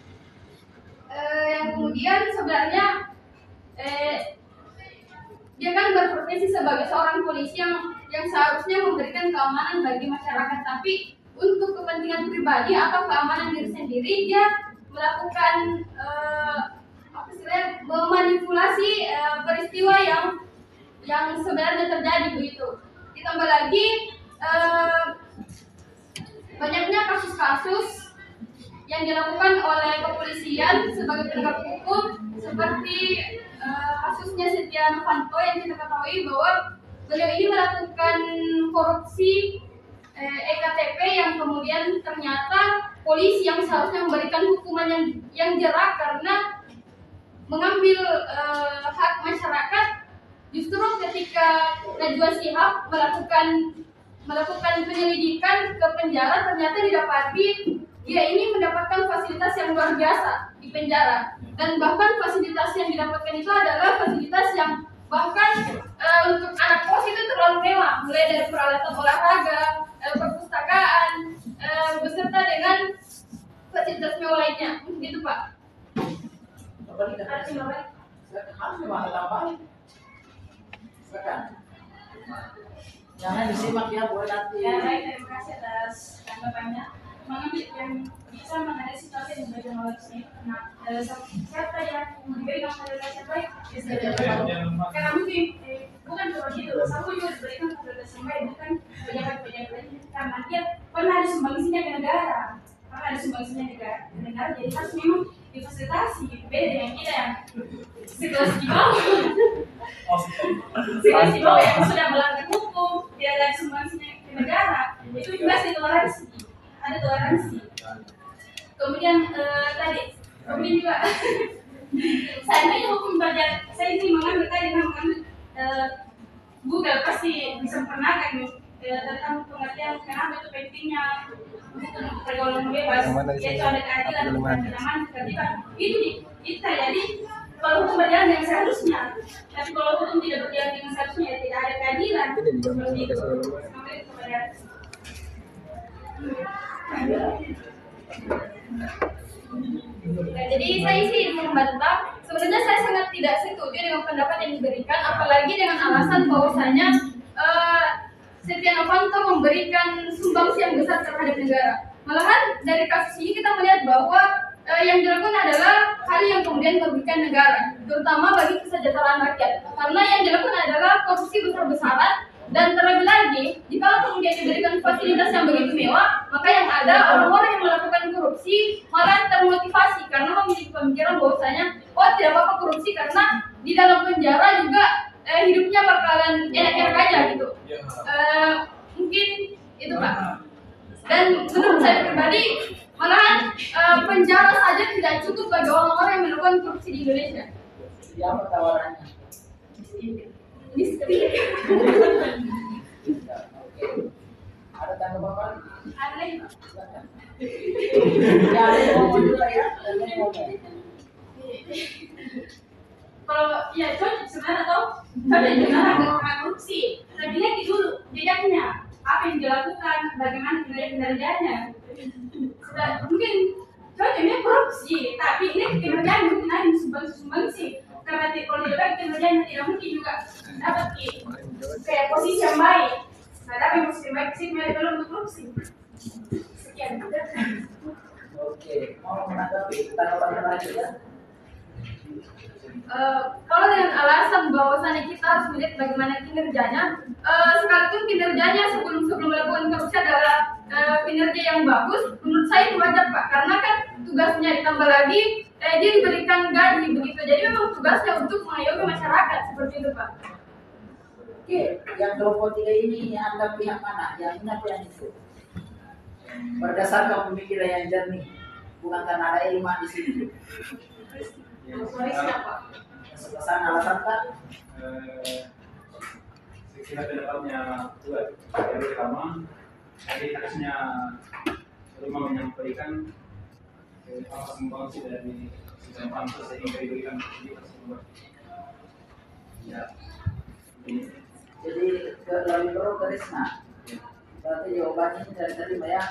eh, yang kemudian sebenarnya eh, dia kan berprofesi sebagai seorang polisi yang yang seharusnya memberikan keamanan bagi masyarakat, tapi untuk kepentingan pribadi atau keamanan diri sendiri dia melakukan eh, apa istilahnya memanipulasi eh, peristiwa yang yang sebenarnya terjadi begitu. Ditambah lagi eh, banyaknya kasus-kasus yang dilakukan oleh kepolisian sebagai penegak hukum seperti uh, kasusnya Setia Novanto yang kita ketahui bahwa beliau ini melakukan korupsi uh, E K T P yang kemudian ternyata polisi yang seharusnya memberikan hukuman yang yang jerak karena mengambil uh, hak masyarakat, justru ketika Najwa Shihab melakukan melakukan penyelidikan ke penjara ternyata didapati dia ini mendapatkan fasilitas yang luar biasa di penjara, dan bahkan fasilitas yang didapatkan itu adalah fasilitas yang bahkan e, untuk anak kos itu terlalu mewah, mulai dari peralatan olahraga, e, perpustakaan, e, beserta dengan fasilitas mewah lainnya, gitu Pak. Harus dimana? Harus dimana tambahin? Silakan. Jangan disimak ya, boleh nanti. Ya, baik, terima kasih atas tanggapannya. Mengambil yang bisa mengenai situasi yang berbeda oleh sini, karena eh, siapa yang diberikan fasilitas yang baik bisa jadi karena mungkin eh, bukan cuma itu, sama juga diberikan fasilitas yang baik, bukan pejabat-pejabat lain, karena dia pernah ada sumbangsinya ke negara, pernah ada sumbangsinya ke negara, ke negara, jadi harus memang difasilitasi, beda dengan kita yang sekelas di bawah, sekelas di bawah yang sudah melanggar hukum, dia ada sumbangsinya ke negara. mungkin juga seandainya hukum belajar saya ini mengambil tadi mengambil uh, Google pasti bisa sempurnakan uh, tentang pengertian kenapa itu pentingnya hukum pergaulan bebas, yaitu ada keadilan, kenyamanan, ketertiban. Itu itu jadi kalau hukum berjalan yang seharusnya, tapi kalau hukum tidak berjalan dengan seharusnya ya tidak ada keadilan. Seperti itu. Sampai kepada Nah, jadi saya sih membantah. Sebenarnya saya sangat tidak setuju dengan pendapat yang diberikan, apalagi dengan alasan bahwasanya uh, Setia Novanto memberikan sumbangsi yang besar terhadap negara. Malahan dari kasus ini kita melihat bahwa uh, yang dilakukan adalah hal yang kemudian merugikan negara, terutama bagi kesejahteraan rakyat. Karena yang dilakukan adalah korupsi besar-besaran. Dan terlebih lagi, jika kemudian diberikan fasilitas yang begitu mewah, maka yang ada orang-orang yang melakukan korupsi malah termotivasi karena memiliki pemikiran bahwasanya, oh tidak apa-apa korupsi karena di dalam penjara juga eh, hidupnya bakalan enak-enak aja gitu. Eh, mungkin itu Pak. Dan menurut saya pribadi, malahan eh, penjara saja tidak cukup bagi orang-orang yang melakukan korupsi di Indonesia. Siapa tawarannya? Misteri. Ada tanggapan apa? Ada lagi Pak. Ya, ada yang ngomong juga ya. Ada yang ngomong. Kalau ya cocok sebenarnya atau cocok dengan agak korupsi. Tapi lihat dulu jejaknya, apa yang dilakukan, bagaimana kinerjanya. Sudah mungkin cocoknya korupsi, tapi ini kinerjanya mungkin ada sumbang-sumbangsi. Karena kalau tidak kinerjanya tidak mungkin juga dapat kayak posisi yang baik. Nah, tapi posisi yang baik sih mereka belum untuk korupsi. Sekian. Oke, mau menanggapi tanggapan lagi ya? Uh, kalau dengan alasan bahwasannya kita harus melihat bagaimana kinerjanya, uh, sekalipun kinerjanya sebelum sebelum melakukan korupsi adalah uh, kinerja yang bagus, menurut saya itu wajar Pak, karena kan tugasnya ditambah lagi, eh, dia diberikan gaji begitu, jadi memang tugasnya untuk mengayomi masyarakat seperti itu Pak. Oke, yang kelompok tiga ini Anda pihak mana? Yang ini apa yang itu? Berdasarkan pemikiran yang jernih, bukan karena ada ilmu di sini. Kesan alasan kan? Eh, saya kira pendapatnya dua. Yang pertama, tadi kasusnya rumah menyampaikan eh, apa sumbangsi dari Setia Novanto sehingga diberikan fasilitas buat ya. Jadi ke lebih perlu ke Risma. Berarti jawabannya dari tadi ya.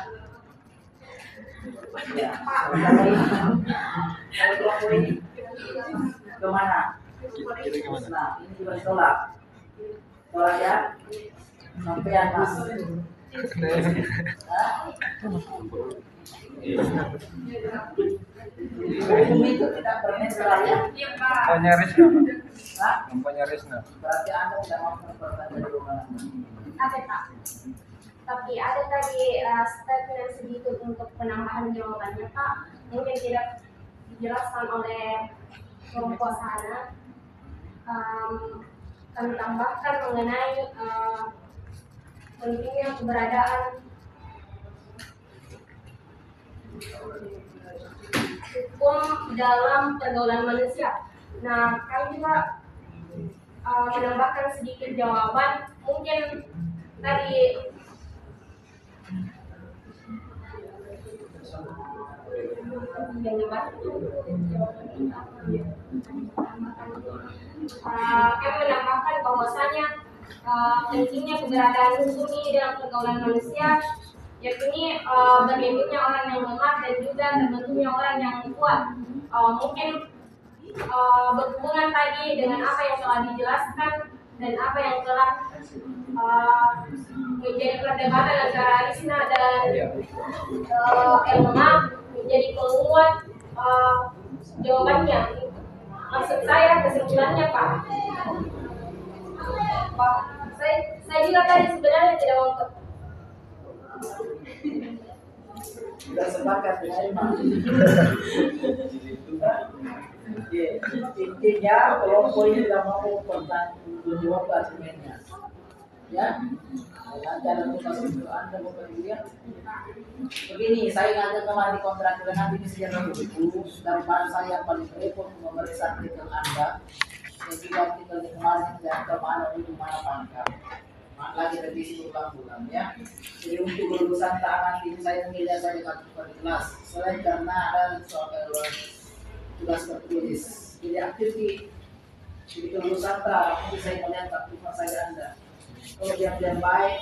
Ya. Kalau kelompok ini kemana? Nah, ini juga ditolak. Tolak ya? Sampean Mas. Hukum itu tidak bernetral ya? Iya Pak. Namanya Risna. Hah? Namanya Risna. Berarti Anda tidak mau mempertanya jawaban. Ada Pak. Tapi ada tadi uh, statement sedikit untuk penambahan jawabannya Pak. Mungkin tidak dijelaskan oleh kelompok sana. Um, kami tambahkan mengenai uh, pentingnya keberadaan hukum dalam pergaulan manusia. Nah, kami juga uh, menambahkan sedikit jawaban. Mungkin tadi Uh, kami menambahkan bahwasanya uh, pentingnya keberadaan hukum ini dalam pergaulan manusia, yakni uh, berlindungnya orang yang lemah dan juga terbentuknya orang yang kuat. Uh, mungkin uh, berhubungan tadi dengan apa yang telah dijelaskan dan apa yang telah uh, menjadi perdebatan antara Risna dan uh, Elma menjadi penguat uh, jawabannya. Maksud saya kesimpulannya Pak. Pak, saya, saya juga tadi sebenarnya tidak mau ke... Tidak sepakat dengan Imam. Intinya kelompok ini tidak mau bertanggung jawab argumennya. Ya, nanti ada tugas untuk Anda Bapak Ibu ya. Begini, saya ngajak kemarin di kontrak dengan nanti di sejarah buku daripada saya paling repot memeriksa artikel Anda. Jadi artikel di kemarin dan kemana itu mana pangkat. Lagi revisi berulang-ulang ya. Jadi untuk lulusan tangan ini saya menilai saya kartu per kelas. Selain karena ada soal tugas tertulis. Jadi aktif di di lulusan tangan ini saya melihat kartu saya Anda. Kalau yang baik,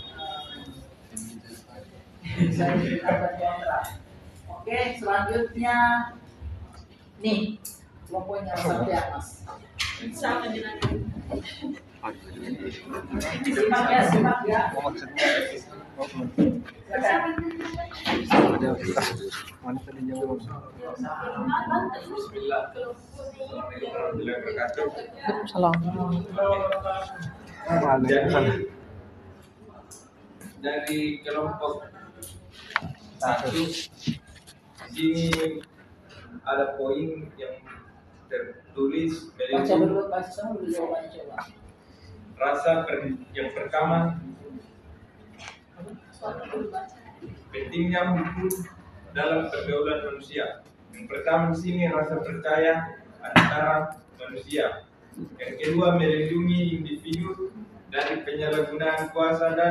uh, saya berikan kontrak. Oke, selanjutnya nih kelompoknya sampai ya mas. Simak ya, simak ya. Salam. Jadi dari kelompok satu di sini ada poin yang tertulis Baca dulu, baca semua dulu jawabannya coba. rasa per, yang pertama pentingnya hukum dalam pergaulan manusia. Yang pertama di sini rasa percaya antara manusia. Yang kedua melindungi individu dari penyalahgunaan kuasa dan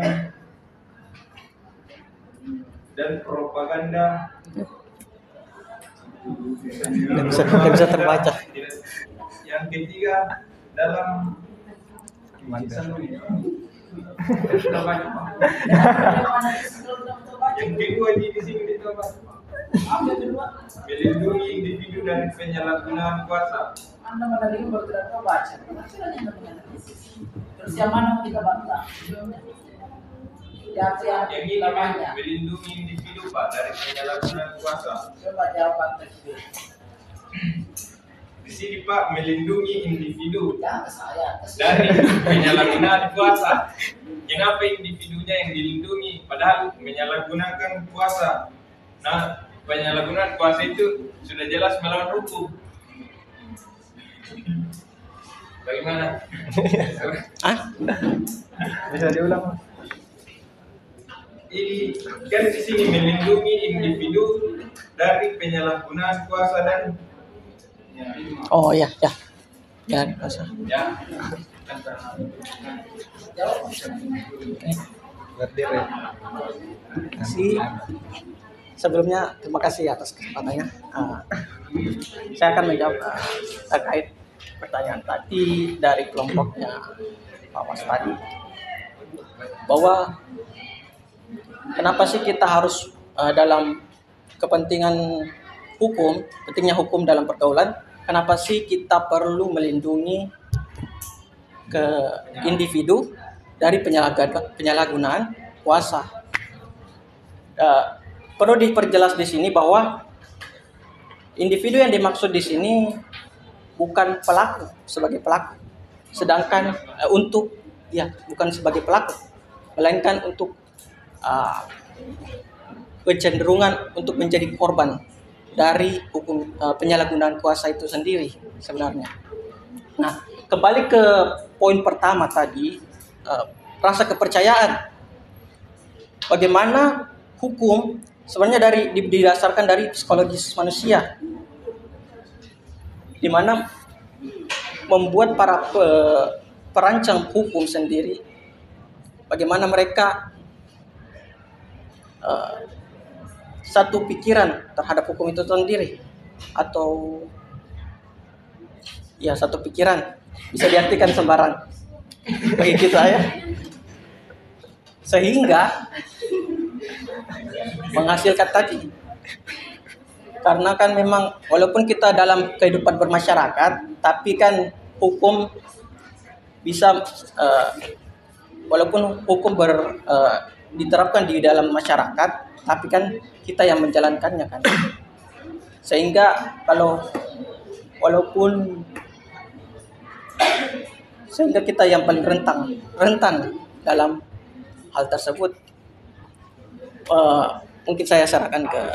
dan propaganda. Nggak bisa, nggak bisa terbaca. Yang ketiga dalam yang kedua di sini dicoba melindungi individu dari penyalahgunaan kuasa. Anda menerima baru tidak tahu baca. Terus yang mana kita bantah? Ya, Yang ini namanya. melindungi individu Pak dari penyalahgunaan kuasa. Coba jawaban tersebut. Di sini Pak melindungi individu Ya, ke saya. Ke saya. dari penyalahgunaan kuasa. Kenapa individunya yang dilindungi padahal menyalahgunakan kuasa? Nah, penyalahgunaan kuasa itu sudah jelas melawan hukum. Bagaimana? Ah, Bisa diulang? Ini kan di sini melindungi individu dari penyalahgunaan kuasa dan oh ya, ya, ya, masa. ya. Jawab. Berdiri. Kasih. Sebelumnya terima kasih atas kesempatannya. Uh, saya akan menjawab uh, terkait pertanyaan tadi dari kelompoknya Pak Mas tadi, bahwa kenapa sih kita harus uh, dalam kepentingan hukum, pentingnya hukum dalam pergaulan, kenapa sih kita perlu melindungi ke individu dari penyalahgunaan kuasa? Uh, perlu diperjelas di sini bahwa individu yang dimaksud di sini bukan pelaku sebagai pelaku, sedangkan uh, untuk ya bukan sebagai pelaku, melainkan untuk uh, kecenderungan untuk menjadi korban dari hukum uh, penyalahgunaan kuasa itu sendiri sebenarnya. Nah, kembali ke poin pertama tadi, uh, rasa kepercayaan. Bagaimana hukum sebenarnya dari didasarkan dari psikologis manusia, di mana membuat para pe, perancang hukum sendiri, bagaimana mereka uh, satu pikiran terhadap hukum itu sendiri, atau ya satu pikiran bisa diartikan sembarang begitu saya, sehingga menghasilkan tadi. Karena kan memang walaupun kita dalam kehidupan bermasyarakat, tapi kan hukum bisa uh, walaupun hukum ber, uh, diterapkan di dalam masyarakat, tapi kan kita yang menjalankannya kan. Sehingga kalau walaupun sehingga kita yang paling rentan rentan dalam hal tersebut. Uh, mungkin saya sarankan ke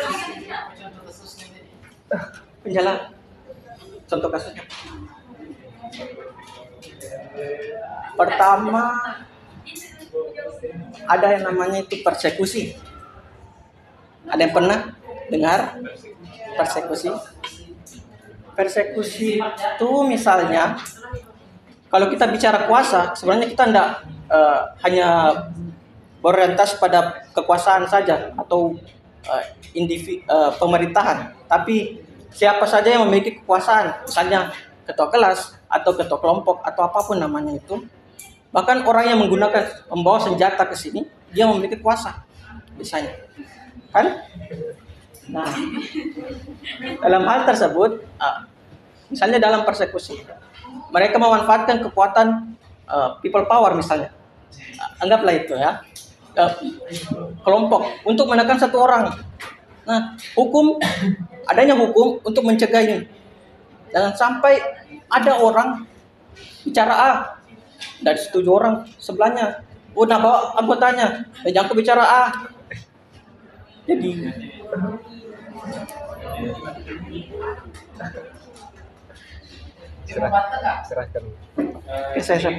penjala contoh kasusnya. Pertama, ada yang namanya itu persekusi. Ada yang pernah dengar persekusi? Persekusi itu misalnya kalau kita bicara kuasa, sebenarnya kita tidak uh, hanya berorientasi pada kekuasaan saja atau uh, individu uh, pemerintahan, tapi siapa saja yang memiliki kekuasaan, misalnya ketua kelas atau ketua kelompok atau apapun namanya itu, bahkan orang yang menggunakan membawa senjata ke sini, dia memiliki kuasa, misalnya, kan? Nah, dalam hal tersebut, uh, misalnya dalam persekusi, mereka memanfaatkan kekuatan uh, people power misalnya, uh, anggaplah itu ya, uh, kelompok untuk menekan satu orang. Nah, hukum, adanya hukum untuk mencegah ini. Jangan sampai ada orang bicara A dan setuju orang sebelahnya, udah bawa anggotanya, dan jangan bicara A. Jadi serahkan. Oke, saya saya.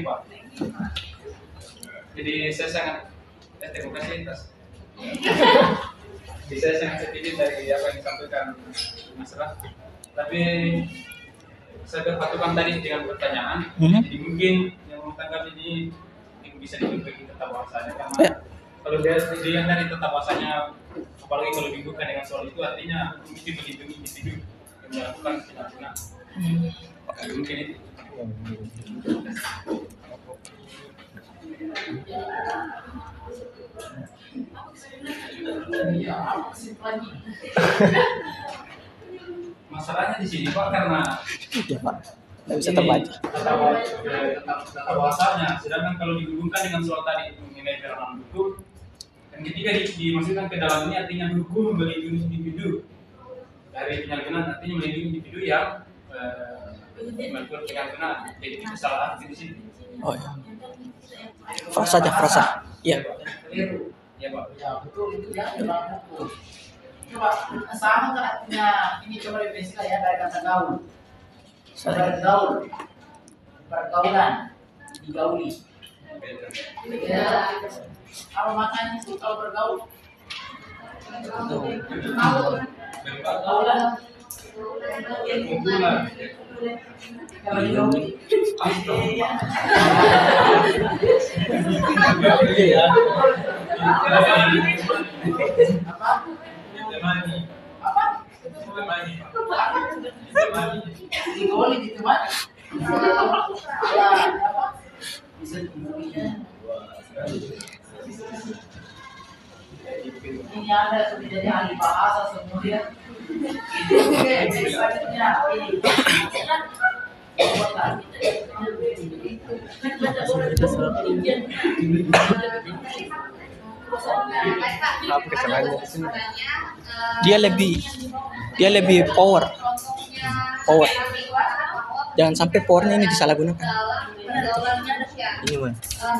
Jadi saya sangat eh, terima kasih atas. Jadi saya sangat setuju dari apa yang disampaikan Mas Raf. Tapi saya berpatokan tadi dengan pertanyaan. Hmm. Jadi mungkin yang menanggapi ini yang bisa dibagi tata bahasanya karena Ya. kalau dia dia dari tata bahasanya, apalagi kalau dibuka dengan soal itu artinya mesti melindungi individu yang melakukan penyalahgunaan. Mungkin itu. Masalahnya di sini Pak karena Ya Pak, nggak bisa ini terbaca. tata tata bahasanya, sedangkan kalau dihubungkan dengan soal tadi mengenai peran hukum, dan ketika di, dimasukkan ke dalam ini artinya hukum melindungi individu dari penyalahgunaan, artinya melindungi individu yang eh, melakukan penyalahgunaan. Jadi itu salah arti di sini. Oh ya. Frasa aja, frasa. Iya. Keliru. Ya Pak. Ya betul itu ya dalam hukum. Coba sama kan artinya ini coba definisi ya dari kata gaul. Bergaul, pergaulan, digauli. Ya. Apa makanya itu kalau bergaul? Pergaulan. Kumpulan. Kalau digauli. Apa? Ditemani. Apa? Ditemani. Ditemani. Digauli ditemani. Ya, apa? Bisa kemudian. Ini Anda sudah jadi ahli bahasa semua ya. Oke, selanjutnya ini. Apa kesalahannya di sini? Dia lebih dia lebih power. Power. Jangan sampai powernya ini disalahgunakan. Ini mas,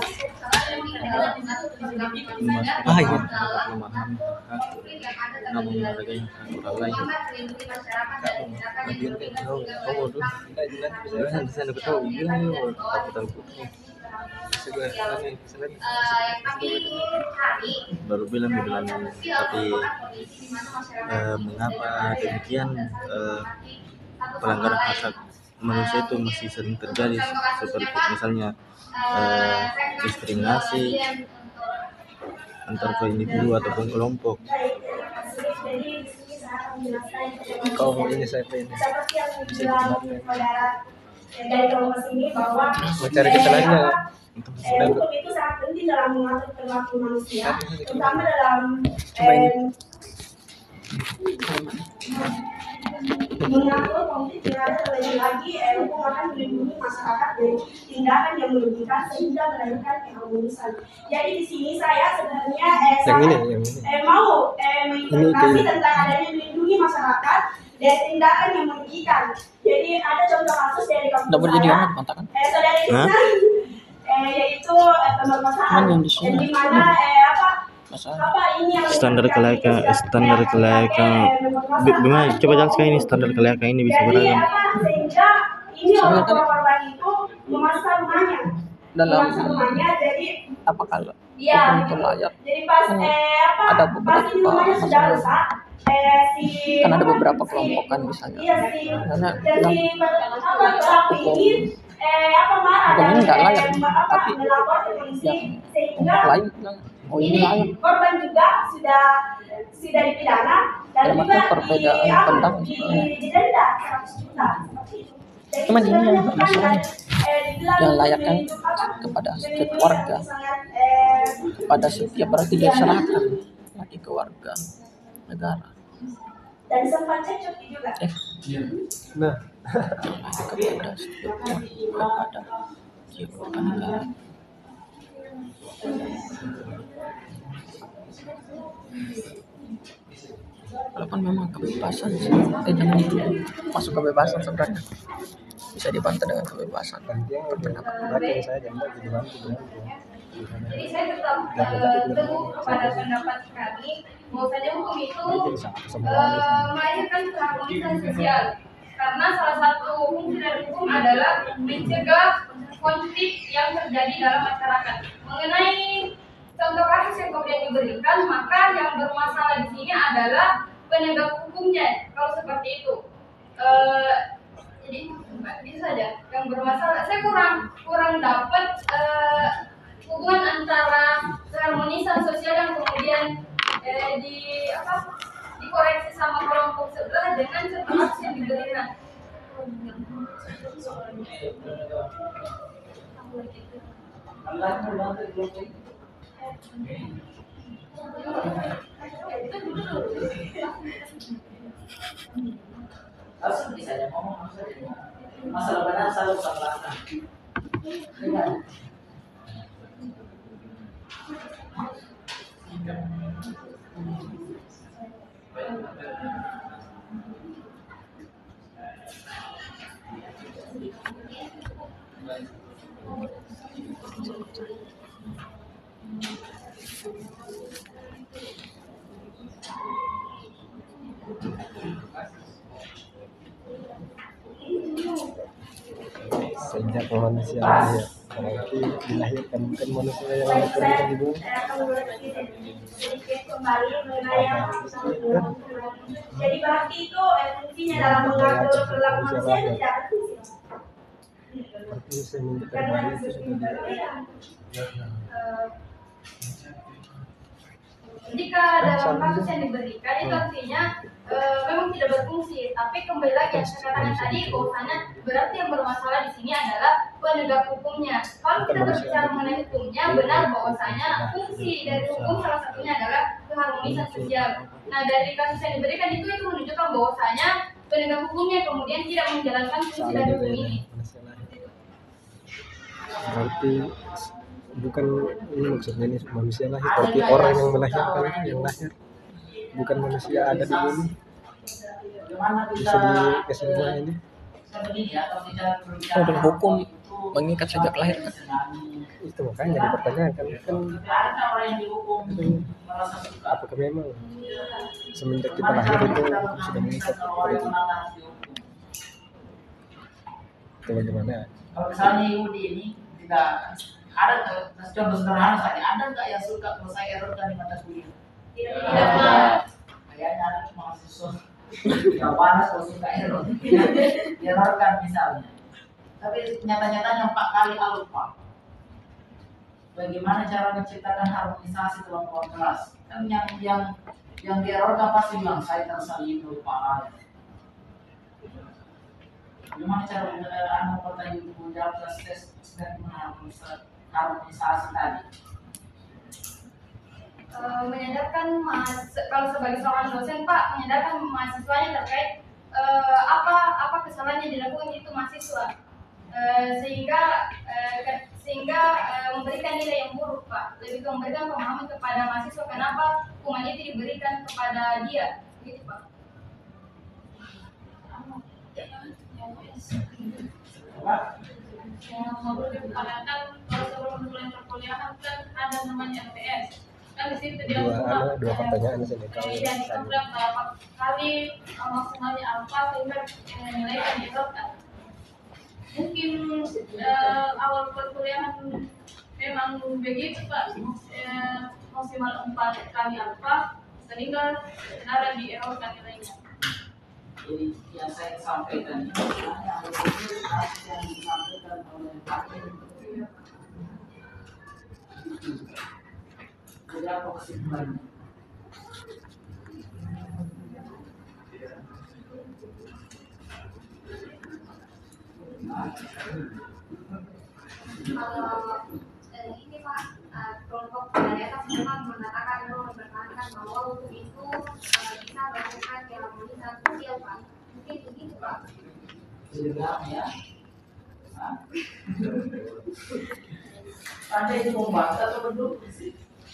Ah iya. memahami hak, namun menghargai hak orang lain. Bagian kayak tahu, tahu tuh, jangan di sana tahu, bilang ini aku tahu. Segera kami selesai. Baru bilang bilang tapi eh, mengapa demikian eh, pelanggaran hak asasi manusia itu masih sering terjadi seperti misalnya eh, diskriminasi antar ke individu ataupun kelompok. Kalau ini saya pengen bisa dikenalkan. Dari kelompok sini bahwa Mencari kesalahannya. eh, hukum itu sangat penting dalam mengatur perilaku manusia, terutama dalam Coba ini. eh, mengatur konflik yang ada. Terlebih lagi eh, hukum akan melindungi masyarakat dari tindakan yang merugikan sehingga melahirkan keharmonisan. Jadi di sini saya sebenarnya eh, Yang ini, sangat yang ini. eh, mau eh, menginterpretasi Ini, tentang adanya melindungi masyarakat dari tindakan yang merugikan. Jadi ada contoh kasus dari kampus Udah boleh jadi saya. amat mantakan. Eh, saudara Hah? Isnan, eh, yaitu eh, pemerkosaan, Cuman yang di sini. dan di mana eh, apa Masalah. apa ini yang Standar kelayakan, standar kelayakan. Bi- Gimana? Coba jelaskan ini standar kelayakan ini bisa Jadi beragam. apa sehingga ini Soalnya orang kan- korban itu memaksa rumahnya, Dalam memaksa rumahnya. Jadi apa kalau Iya, hukum gitu. itu layak. Jadi pas Hmm. eh apa? Ada Pas beberapa ini rumahnya sudah masalah. rusak. Eh si Kan ada apa, beberapa si- kelompokan misalnya. Iya si Karena dan si apa pelaku hukum ini eh apa marah hukum dan ini nggak layak, eh, apa tapi melapor ke polisi yang sehingga kelompok lain bilang oh ini layak. ini korban juga sudah sudah dipidana dan Dalam juga arti perbedaan di, apa, pandang di, sebenarnya. didenda seratus juta seperti itu. Jadi Cuman ini yang sebenarnya bukan masalahnya. eh, dibilang Yang layak kan untuk apa, kepada untuk setiap yang warga, sangat, eh, kepada setiap berarti diserahkan lagi ke warga negara. dan sempat cekcok juga. Eh, Nah, kepada setiap kepada setiap warga negara. Walaupun memang kebebasan sih, eh jangan itu masuk kebebasan sebenarnya bisa dibantah dengan kebebasan berpendapat. Jadi saya tetap eh, teguh kepada pendapat kami bahwasanya hukum itu eh, melahirkan keharmonisan sosial karena salah satu fungsi dari hukum adalah mencegah konflik yang terjadi dalam masyarakat. Mengenai contoh kasus yang kemudian diberikan, maka yang bermasalah di sini adalah penegak hukumnya. Kalau seperti itu, eh, jadi itu saja yang bermasalah. Saya kurang kurang dapat eh, hubungan antara keharmonisan sosial yang kemudian eh, di apa dikoreksi sama kelompok sebelah dengan contoh kasus yang diberikan. Langsung bisa aja ngomong langsung aja. Masalah benar selalu belakang. Dengar. sejak manusia lahir, berarti dilahirkan bukan manusia yang lahir di bumi. Sedikit kembali mengenai yang jadi berarti itu eh, fungsinya dalam mengatur perilaku manusia itu tidak ada fungsi. Berarti semenjak Karena terbaik itu sudah eh, Jika dalam kasus yang diberikan itu artinya e, memang tidak berfungsi, tapi kembali lagi yang saya katakan tadi bahwasanya berarti yang bermasalah di sini adalah penegak hukumnya. Kalau kita berbicara mengenai hukumnya, benar bahwasanya fungsi dari hukum salah satunya adalah keharmonisan sosial. Nah dari kasus yang diberikan itu itu menunjukkan bahwasanya penegak hukumnya kemudian tidak menjalankan fungsi dari hukum ini. berarti bukan ini maksudnya ini manusia lahir, tapi orang yang melahirkan itu yang lahir, bukan manusia ada di bumi. Bisa di kesimpulan ini. Oh, dan hukum mengikat sejak lahir kan? Itu makanya dipertanyakan kan, apakah memang semenjak kita lahir itu hukum sudah mengikat seperti itu? Itu bagaimana? Kalau misalnya Yudi ini tidak ada contoh sederhana saja, ada nggak yang suka kalau saya errorkan di mata kuliah? Tidak Ada. Kayaknya ada mahasiswa yang panas kalau suka error, errorkan misalnya. Tapi nyata-nyatanya empat kali lupa. Bagaimana cara menciptakan harmonisasi dalam ruang kelas? Kan yang yang yang dierrorkan pasti bilang saya tersalib lupa. Gimana cara anda pertanyaan menjawab tes dan harmonisasi tadi? Uh, menyadarkan mas kalau sebagai seorang dosen Pak menyadarkan mahasiswanya terkait uh, apa apa kesalahan yang dilakukan itu mahasiswa uh, sehingga uh, ke, sehingga uh, memberikan nilai yang buruk Pak, lebih ke memberikan pemahaman kepada mahasiswa kenapa hukuman itu diberikan kepada dia gitu Pak. Yang mau dipertanyakan kalau sebelum mulai perkuliahan kan ada namanya R T S. Kan di situ dia Dua, ada dua pertanyaan sini. kemudian diprogram berapa kali maksimalnya apa sehingga eh, nilai kan diterapkan. Mungkin eh, awal perkuliahan memang begitu Pak. Eh, maksimal empat kali alfa sehingga kendaraan dierokan nilainya. Jadi yang saya sampaikan ini hanya yang disampaikan oleh hakim. Beberapa kesimpulannya. Kalau eh, ini Pak, eh, kelompok pemerintah memang mengatakan bahwa mempertahankan bahwa hukum itu eh, bisa melakukan keharmonisan sosial Pak. Mungkin begitu Pak. Bilang ya. Anda itu membantah atau mendukung sih?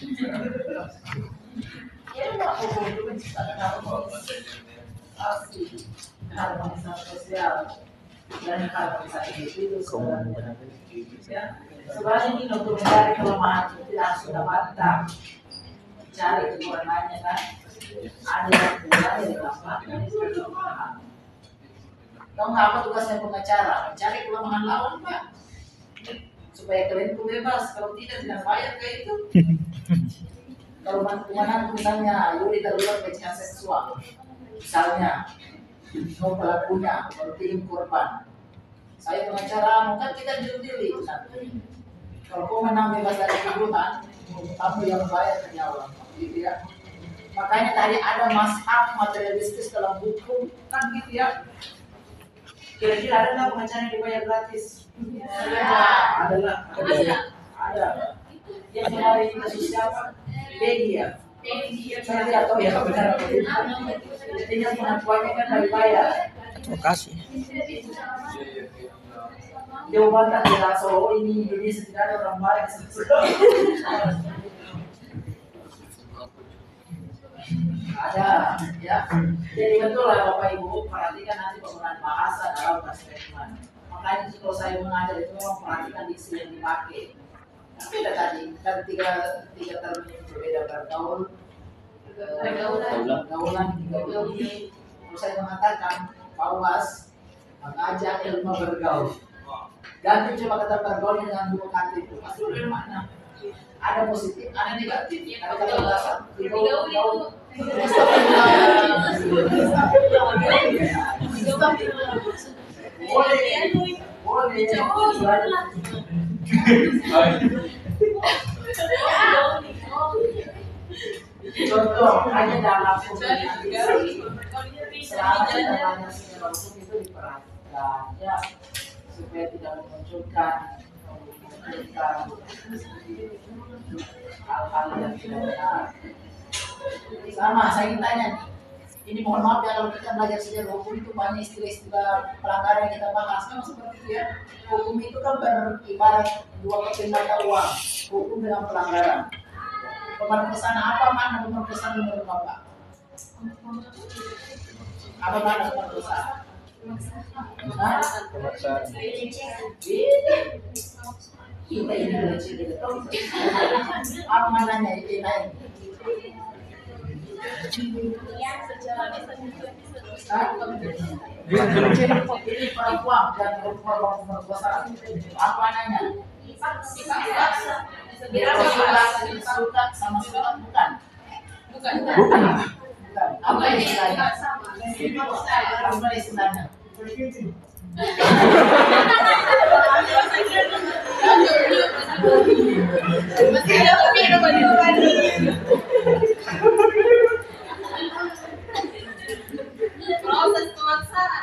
Ya enggak hukum itu menciptakan harmonisasi harmonisasi sosial dan harmonisasi individu. Ya, sebenarnya ini untuk mencari kelemahan itu tidak harus kita bantah, cari kekurangannya kan. Ada yang kurang dari kelemahan, ada yang kelemahan. Tahu nggak apa tugasnya pengacara? Mencari kelemahan lawan Pak, supaya kalian itu bebas. Kalau tidak tidak bayar kayak itu. Kalau mana misalnya Yuli terlibat pelecehan seksual, misalnya, mau pelakunya, kalau tim korban. Saya pengacara, kan kita diri nanti. Kalau kau menang bebas dari tuduhan, kamu yang bayar ke nyawa, gitu ya. Makanya tadi ada mazhab materialistis dalam hukum, kan gitu ya. Kira-kira ada nggak pengacara yang dibayar gratis? Ya. Ada nggak? Ada. Ada. Yang menarik kasus siapa? Peggy ya. Saya tidak tahu ya benar atau tidak. Intinya pengakuannya kan dari bayar. Advokasi. Jawaban tak jelas, oh ini ini tidak ada orang baik. Ada, ya. Jadi betul lah Bapak Ibu, perhatikan nanti penggunaan bahasa dalam statement. Makanya kalau saya mengajar itu memang perhatikan diksi yang dipakai. Beda tadi, kan tiga tiga term berbeda bergaul, pergaulan, pergaulan ini. Terus saya mengatakan Paulas mengajak ilmu bergaul. Ganti coba kata bergaul dengan dua kata itu, pasti bermakna. Ada positif, ada negatif, ada kata bahasa. Bergaul itu. Boleh, boleh. Contoh hanya dalam komunikasi selama dalamnya secara hukum itu diperhatikan ya supaya tidak memunculkan memunculkan hal-hal yang tidak benar. Sama saya ingin tanya nih, ini mohon maaf ya kalau kita belajar sejarah hukum itu banyak istilah-istilah pelanggaran yang kita bahas memang seperti itu ya. Hukum itu kan beribarat dua keping mata uang, hukum dengan pelanggaran. Pemerkosaan apa makna pemerkosaan menurut Bapak? Apa makna pemerkosaan? Pemaksaan. Kita ini belajar tidak tahu. Apa maknanya itu lain? Ini perempuan dan perempuan pemerkosaan. Apa maknanya? Suka sama suka bukan? Bukan. Bukan. Apa istilahnya? Apa istilahnya? Proses pemaksaan.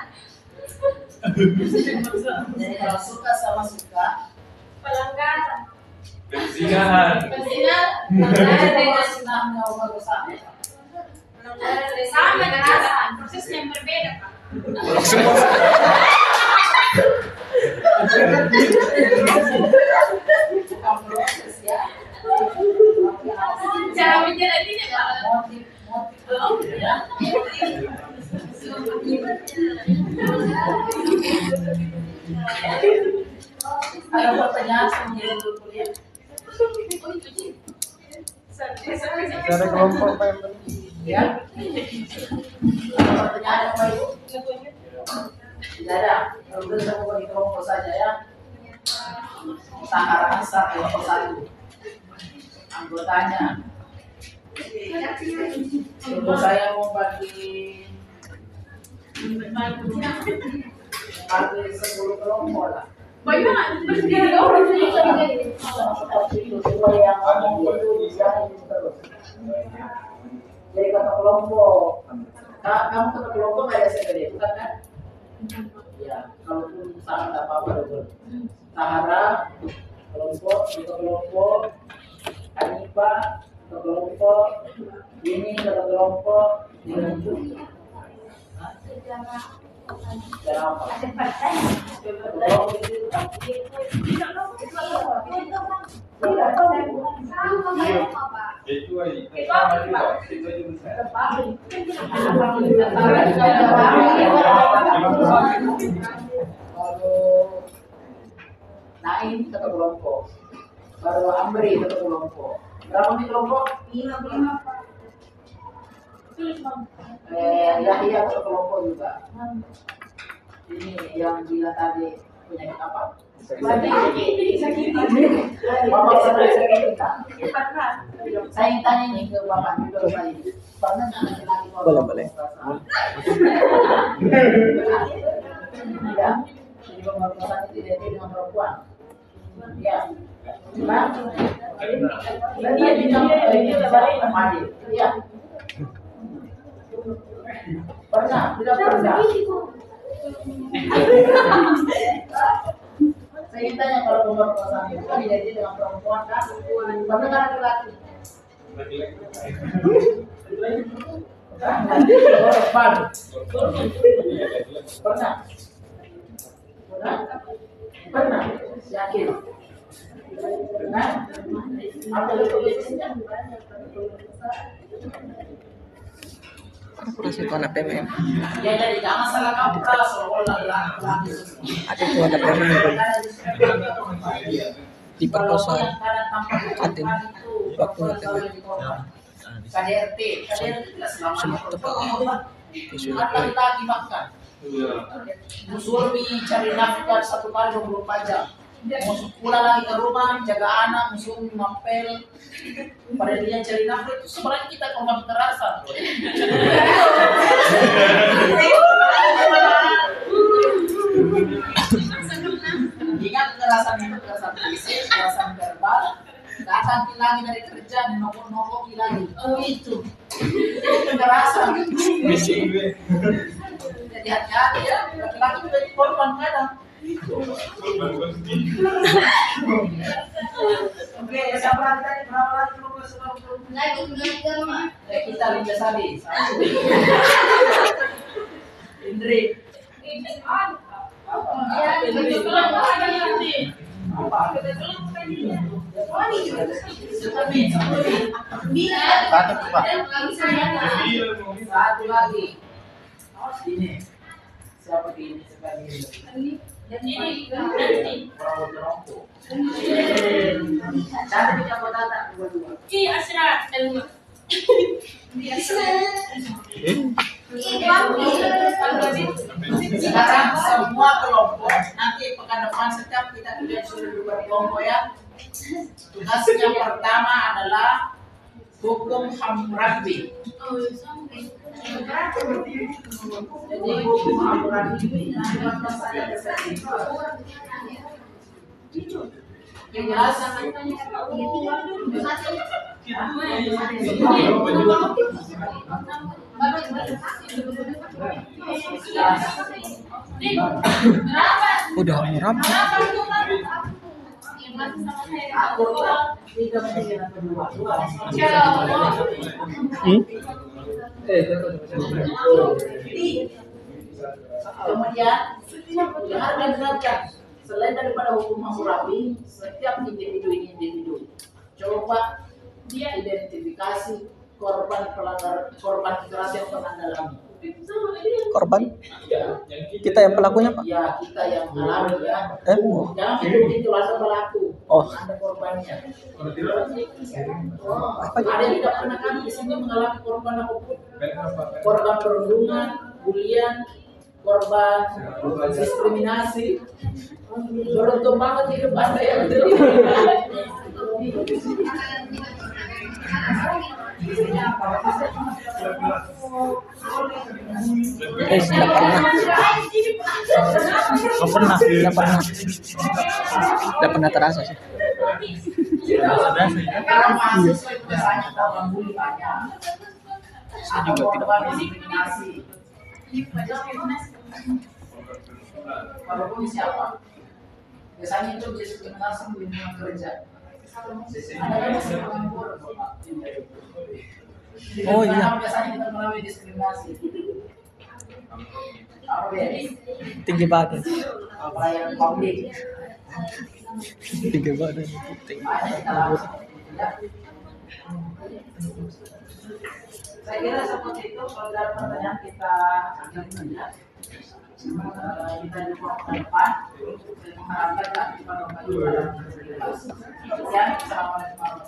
Jadi kalau suka sama suka, Pelanggaran. Perzinahan. Perzinahan. pelanggaran dengan sinahnya pemerkosaan. Sama kekerasan, proses yang berbeda Pak. Bukan proses ya. Cara menjalaninya Pak. Motif motif ya. Ada pertanyaan sebelum dulu kuliah? Ada kelompok apa yang penting? Ya. Ada pertanyaan apa Ibu? Tidak ada. Kalau kita mau bagi kelompok saja ya. Sahara Ansar kelompok satu. Anggotanya. Untuk saya mau bagi bagi sepuluh kelompok lah. Banyak, bersedia orang Seperti itu, supaya yang ngomong itu bisa terus. Jadi kata kelompok, Ka- kamu kata kelompok kayak segede, bukan kan? Ya, kalaupun sama tak apa-apa dulu. Sahara, kelompok, itu kelompok, Hanifa, itu kelompok, ini kata kelompok, ini itu. Sejarah apa? Itu aja. Itu apa, Pak? Itu aja bisa. Baru Naim satu kelompok, baru Amri satu kelompok. Berapa nih kelompok? Eh, Yahya satu kelompok juga. Ini yang gila tadi penyakit apa? Bapak sakit sakit tak? Saya tanya nih ke bapak juga tadi. Pernah nggak laki-laki kalau Boleh, boleh. Tidak. Jadi pemerkosaan itu identik dengan perempuan. Ya. Nah, dia bilang ini adalah Madin. Ya. Pernah? Tidak pernah. Saya tanya kalau pemerkosaan itu kan identik dengan perempuan kan? Pernah kan laki-laki? Korban. Pernah? Pernah? Pernah? Yakin? Pernah? Apa itu biasanya? Kurasi itu anak P M M. Ya jadi jangan salah kaprah seolah laki. Ada itu anak P M M diperkosa Atin waktu itu K D R T, K D R T tidak selama semua tebak laki-laki makan. Musuh cari nafkah satu kali dua puluh empat jam. Musuh pulang lagi ke rumah, jaga anak, musuh mampel. Pada dia cari nafkah itu sebenarnya kita korban kekerasan. Ingat kekerasan itu kekerasan fisik, kekerasan verbal. Datang lagi dari kerja, nongol-nongol lagi. Oh itu, itu kekerasan. Jadi hati-hati ya, laki-laki juga jadi korban kadang. Oke, siapa lagi tadi? Berapa lagi kelompok sebelum Lagi lagi Eh, kita Linda Sari. Indri. Ya, Indri. Apa? Satu, Pak. Satu lagi. Ini. Siapa ini sekali? Ini Orang berompo. Cara kita berkata dua-dua. Ini Asra dan Sekarang semua kelompok nanti pekan depan setiap kita lihat sudah dua kelompok ya. Tugas yang pertama adalah hukum Hammurabi. Jadi hukum Hammurabi ini adalah saya kesini. Yang jelas udah merapi. aku tidak mengingat kedua. Hmm? Kemudian yang harus dijelaskan selain daripada hukum Hammurabi, setiap individu ini individu. Coba dia identifikasi korban pelanggar korban kekerasan yang pernah alami. Korban? Kita yang pelakunya, Pak? Ya, kita yang alami ya. Eh? Jangan itu itu langsung pelaku. Oh. Anda korbannya. Apa Ada yang tidak pernah kami di sini mengalami korban apapun. Korban perundungan, bulian, korban diskriminasi. Beruntung banget hidup Anda yang terima. Eh, tidak pernah. Oh pernah. Tidak pernah. Tidak pernah terasa sih. Karena mahasiswa itu biasanya korban bully banyak. Saya juga tidak korban diskriminasi. Kalau bully siapa? Biasanya itu diskriminasi di lingkungan kerja. Ada kan yang pengangguran, Pak? Oh iya. Biasanya kita melalui diskriminasi. Apa beda? Tinggi badan. Pelayanan publik. Tinggi badan. Tinggi. Saya kira seperti itu. Kalau ada pertanyaan kita akan tanya. Kita jumpa ke depan. Saya mengharapkan kepada Bapak Ibu. Assalamualaikum.